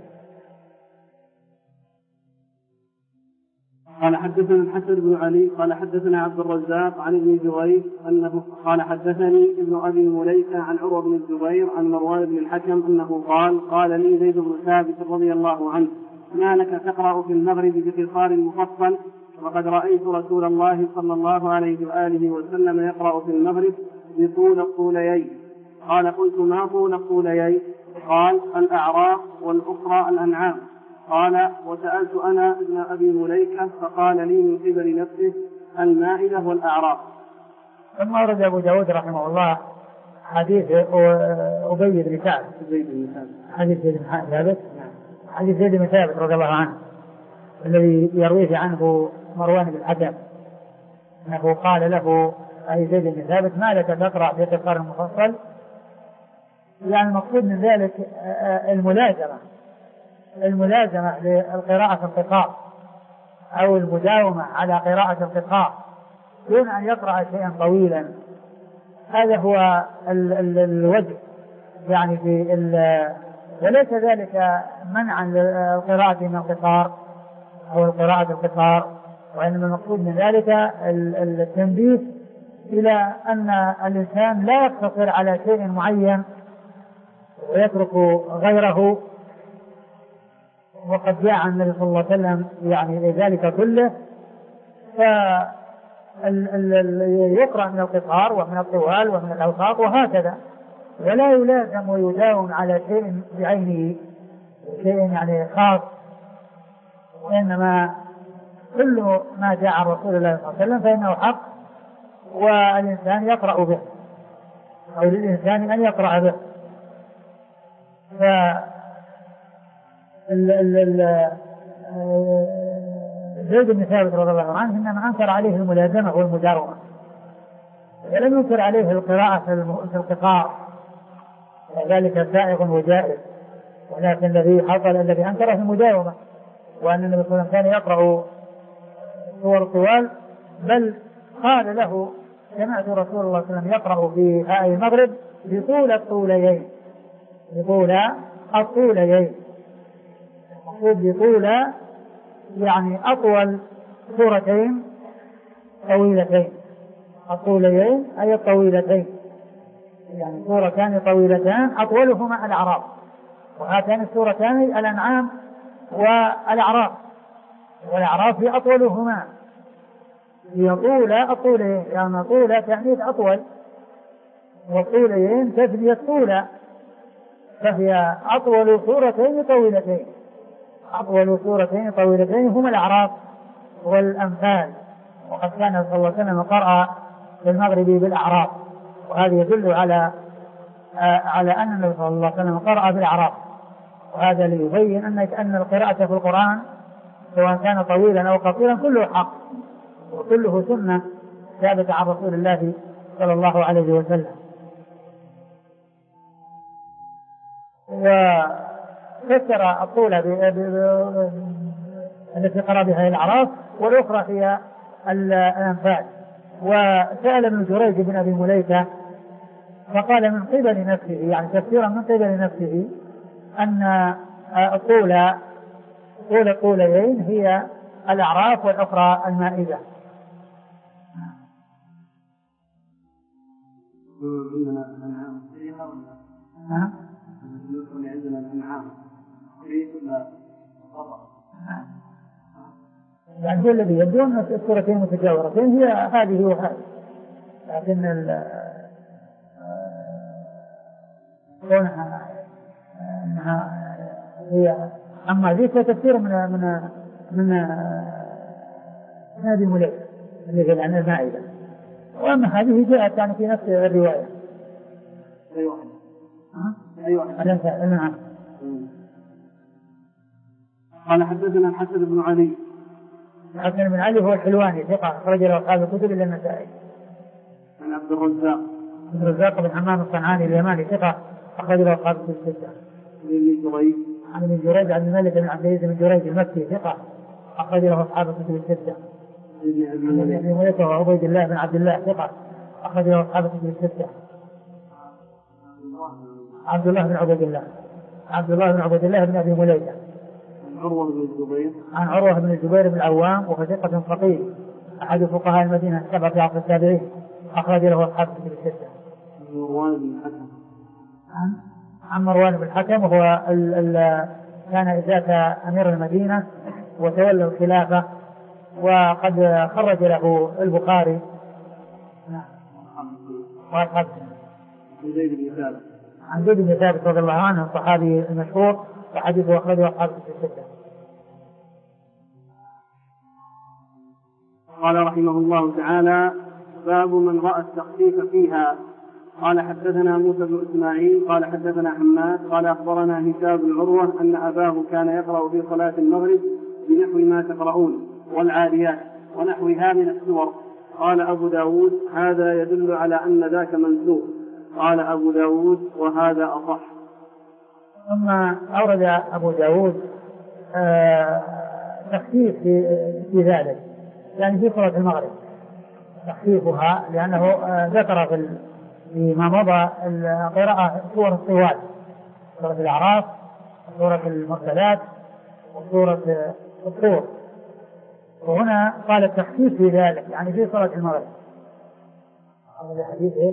قال حدثنا الحسن بن علي قال حدثنا عبد الرزاق عن ابن جريج أنه قال حدثني ابن أبي مليكة عن عروة بن الزبير عن مروان بن الحكم أنه قال قال لي زيد بن ثابت رضي الله عنه ما لك تقرأ في المغرب بقصار مفصل وقد رأيت رسول الله صلى الله عليه وآله وسلم يقرأ في المغرب بطول الطوليين. قال قلت ما طول الطوليين؟ قال الأعراف والأخرى الأنعام. قال وسألت أنا ابن أبي مليكة فقال لي من قبل نفسه المائدة والأعراف.
ثم ورد أبو داود رحمه الله حديث أبي بن كعب حديث زيد بن ثابت حديث زيد بن ثابت رضي الله عنه الذي يرويه عنه مروان بن الحكم أنه قال له أي زيد بن ثابت ما لك تقرأ في قصار المفصل؟ يعني المقصود من ذلك الملازمة الملازمة للقراءة في القصار أو المداومة على قراءة القصار دون أن يقرأ شيئا طويلا. هذا هو ال ال الوجه يعني في وليس ذلك منعا للقراءة من القصار أو القراءة القصار، وإنما المقصود من ذلك التنبيه إلى أن الإنسان لا يقتصر على شيء معين ويترك غيره، وقد جاء عن النبي صلى الله عليه وسلم يعني ذلك كله، فيقرأ من القصار ومن الطوال ومن الأوساط وهكذا، ولا يلازم ويداوم على شيء بعينه شيء يعني خاص، وإنما كل ما جاء عن رسول الله صلى الله عليه وسلم فإنه حق والإنسان يقرأ به أو للإنسان أن يقرأ به. ف زيد بن ثابت رضي الله عنه إنما أنكر عليه الملازمة والمداومة، ولم ينكر عليه القراءة في القصار، وذلك سائغ وجائز، ولكن الذي حصل الذي أنكره المداومة، وأن النبي صلى الله عليه وسلم كان يقرأ سور طوال، بل قال له سمعت رسول الله صلى الله عليه وسلم يقرأ في آي المغرب بطول الطوليين بطول الطوليين بطول يعني أطول سورتين طويلتين، الطوليين أي الطويلتين، يعني سورتان طويلتان أطولهما الأعراف، وهاتان السورتان الأنعام والأعراف، والأعراف هي أطولهما، هي طول الطولين، يعني طول تعنيف أطول، والطولين تثنية طولة، فهي أطول سورتين طويلتين أطول سورتين طويلتين هما الأعراف والأنفال، وقد كان صلى الله عليه وسلم قرأ في المغرب بالأعراف، وهذا يدل على آه على أن النبي صلى الله عليه وسلم قرأ بالأعراف، وهذا ليبين أن أن القراءة في القرآن سواء كان طويلا أو قصيرا كله حق وكله سنة ثابتة عن رسول الله صلى الله عليه وسلم. وفسر الطول التي قرأ بها الأعراف والأخرى هي الأنفال. وسأل ابن جريج بن أبي مليكة فقال من قبل نفسه، يعني تفسيرا من قبل نفسه، أن الطول طول الطولين هي الأعراف والأخرى المائدة.
عندنا الأنعام فيها ولا؟ يقول عندنا الأنعام فيها ولا؟
يعني هو الذي يبدو أن السورتين متجاورتين هي هذه وهذه، لكن ال كونها أنها هي أما ذيك تفسير من من من هذه الملك اللي قال عن المائدة، وأما هذه جاءت يعني في نفس الرواية.
أي واحد؟ أي واحد؟
نعم.
قال حدثنا الحسن بن علي.
الحسن بن علي هو الحلواني ثقة أخرج له أصحاب الكتب إلا النسائي.
عن عبد الرزاق.
عبد الرزاق بن حمام الصنعاني اليماني ثقة أخرج له أصحاب الكتب الستة.
ابن جريج.
عن ابن جريج عن الملك بن عبد العزيز بن جريج المكي ثقة أخرج له أصحاب الكتب الستة. ابن أبي مليكة وعبيد الله بن عبد الله ثقة أخرج له أصحاب الكتب الستة. عبد الله بن عبيد الله عبد الله بن عبيد الله بن أبي مليكة.
عروة بن الزبير.
عن عروة بن الزبير بن العوام وهو ثقة فقيه أحد فقهاء المدينة السبعة في عصر التابعين أخرج له أصحاب الكتب الستة.
مروان بن الحكم.
عن عن مروان بن الحكم وهو ال ال كان ذات أمير المدينة وتولى الخلافة، وقد خرج له البخاري. نعم. وأصحاب
زيد بن ثابت.
عن زيد بن ثابت رضي الله عنه الصحابي المشهور وحديثه أخرجه أصحاب الكتب الستة.
قال رحمه الله تعالى: باب من رأى التخفيف فيها. قال حدثنا موسى بن إسماعيل قال حدثنا حماد قال أخبرنا هشام بن عروة أن أباه كان يقرأ في صلاة المغرب
بنحو ما تقرؤون والعاديات ونحوها من السور. قال أبو داود هذا يدل على أن ذاك منسوخ. قال أبو داود وهذا أصح.
ثم أورد أبو داود آه تخفيف في, في ذلك، يعني في سورة المغرب تخفيفها، لأنه آه ذكر في فيما مضى القراءة سورة الطوال، سورة الأعراف وسورة المرسلات وسورة الطور، وهنا قال التخفيف في ذلك يعني في سورة المغرب. هذا حديث ايش؟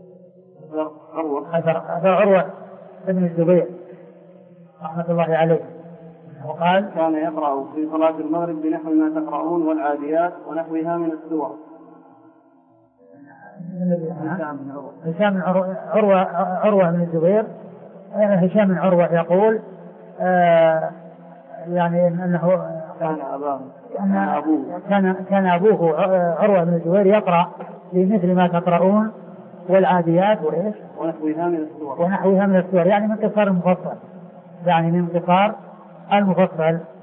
أثر عروة بن الزبير رحمة الله عليه، وقال
كان يقرأ في صلاة المغرب بنحو ما تقرؤون والعاديات ونحوها من السور.
هشام بن عروة عروة بن الزبير هشام بن عروة يقول آه يعني أنه
كان أباه
كان أبوه كان كان أبوه عروة بن الزبير يقرأ بمثل ما تقرؤون والعاديات وإيش
ونحوها من السور
ونحوها من السور، يعني من قصار المفصل، يعني من قصار المفصل.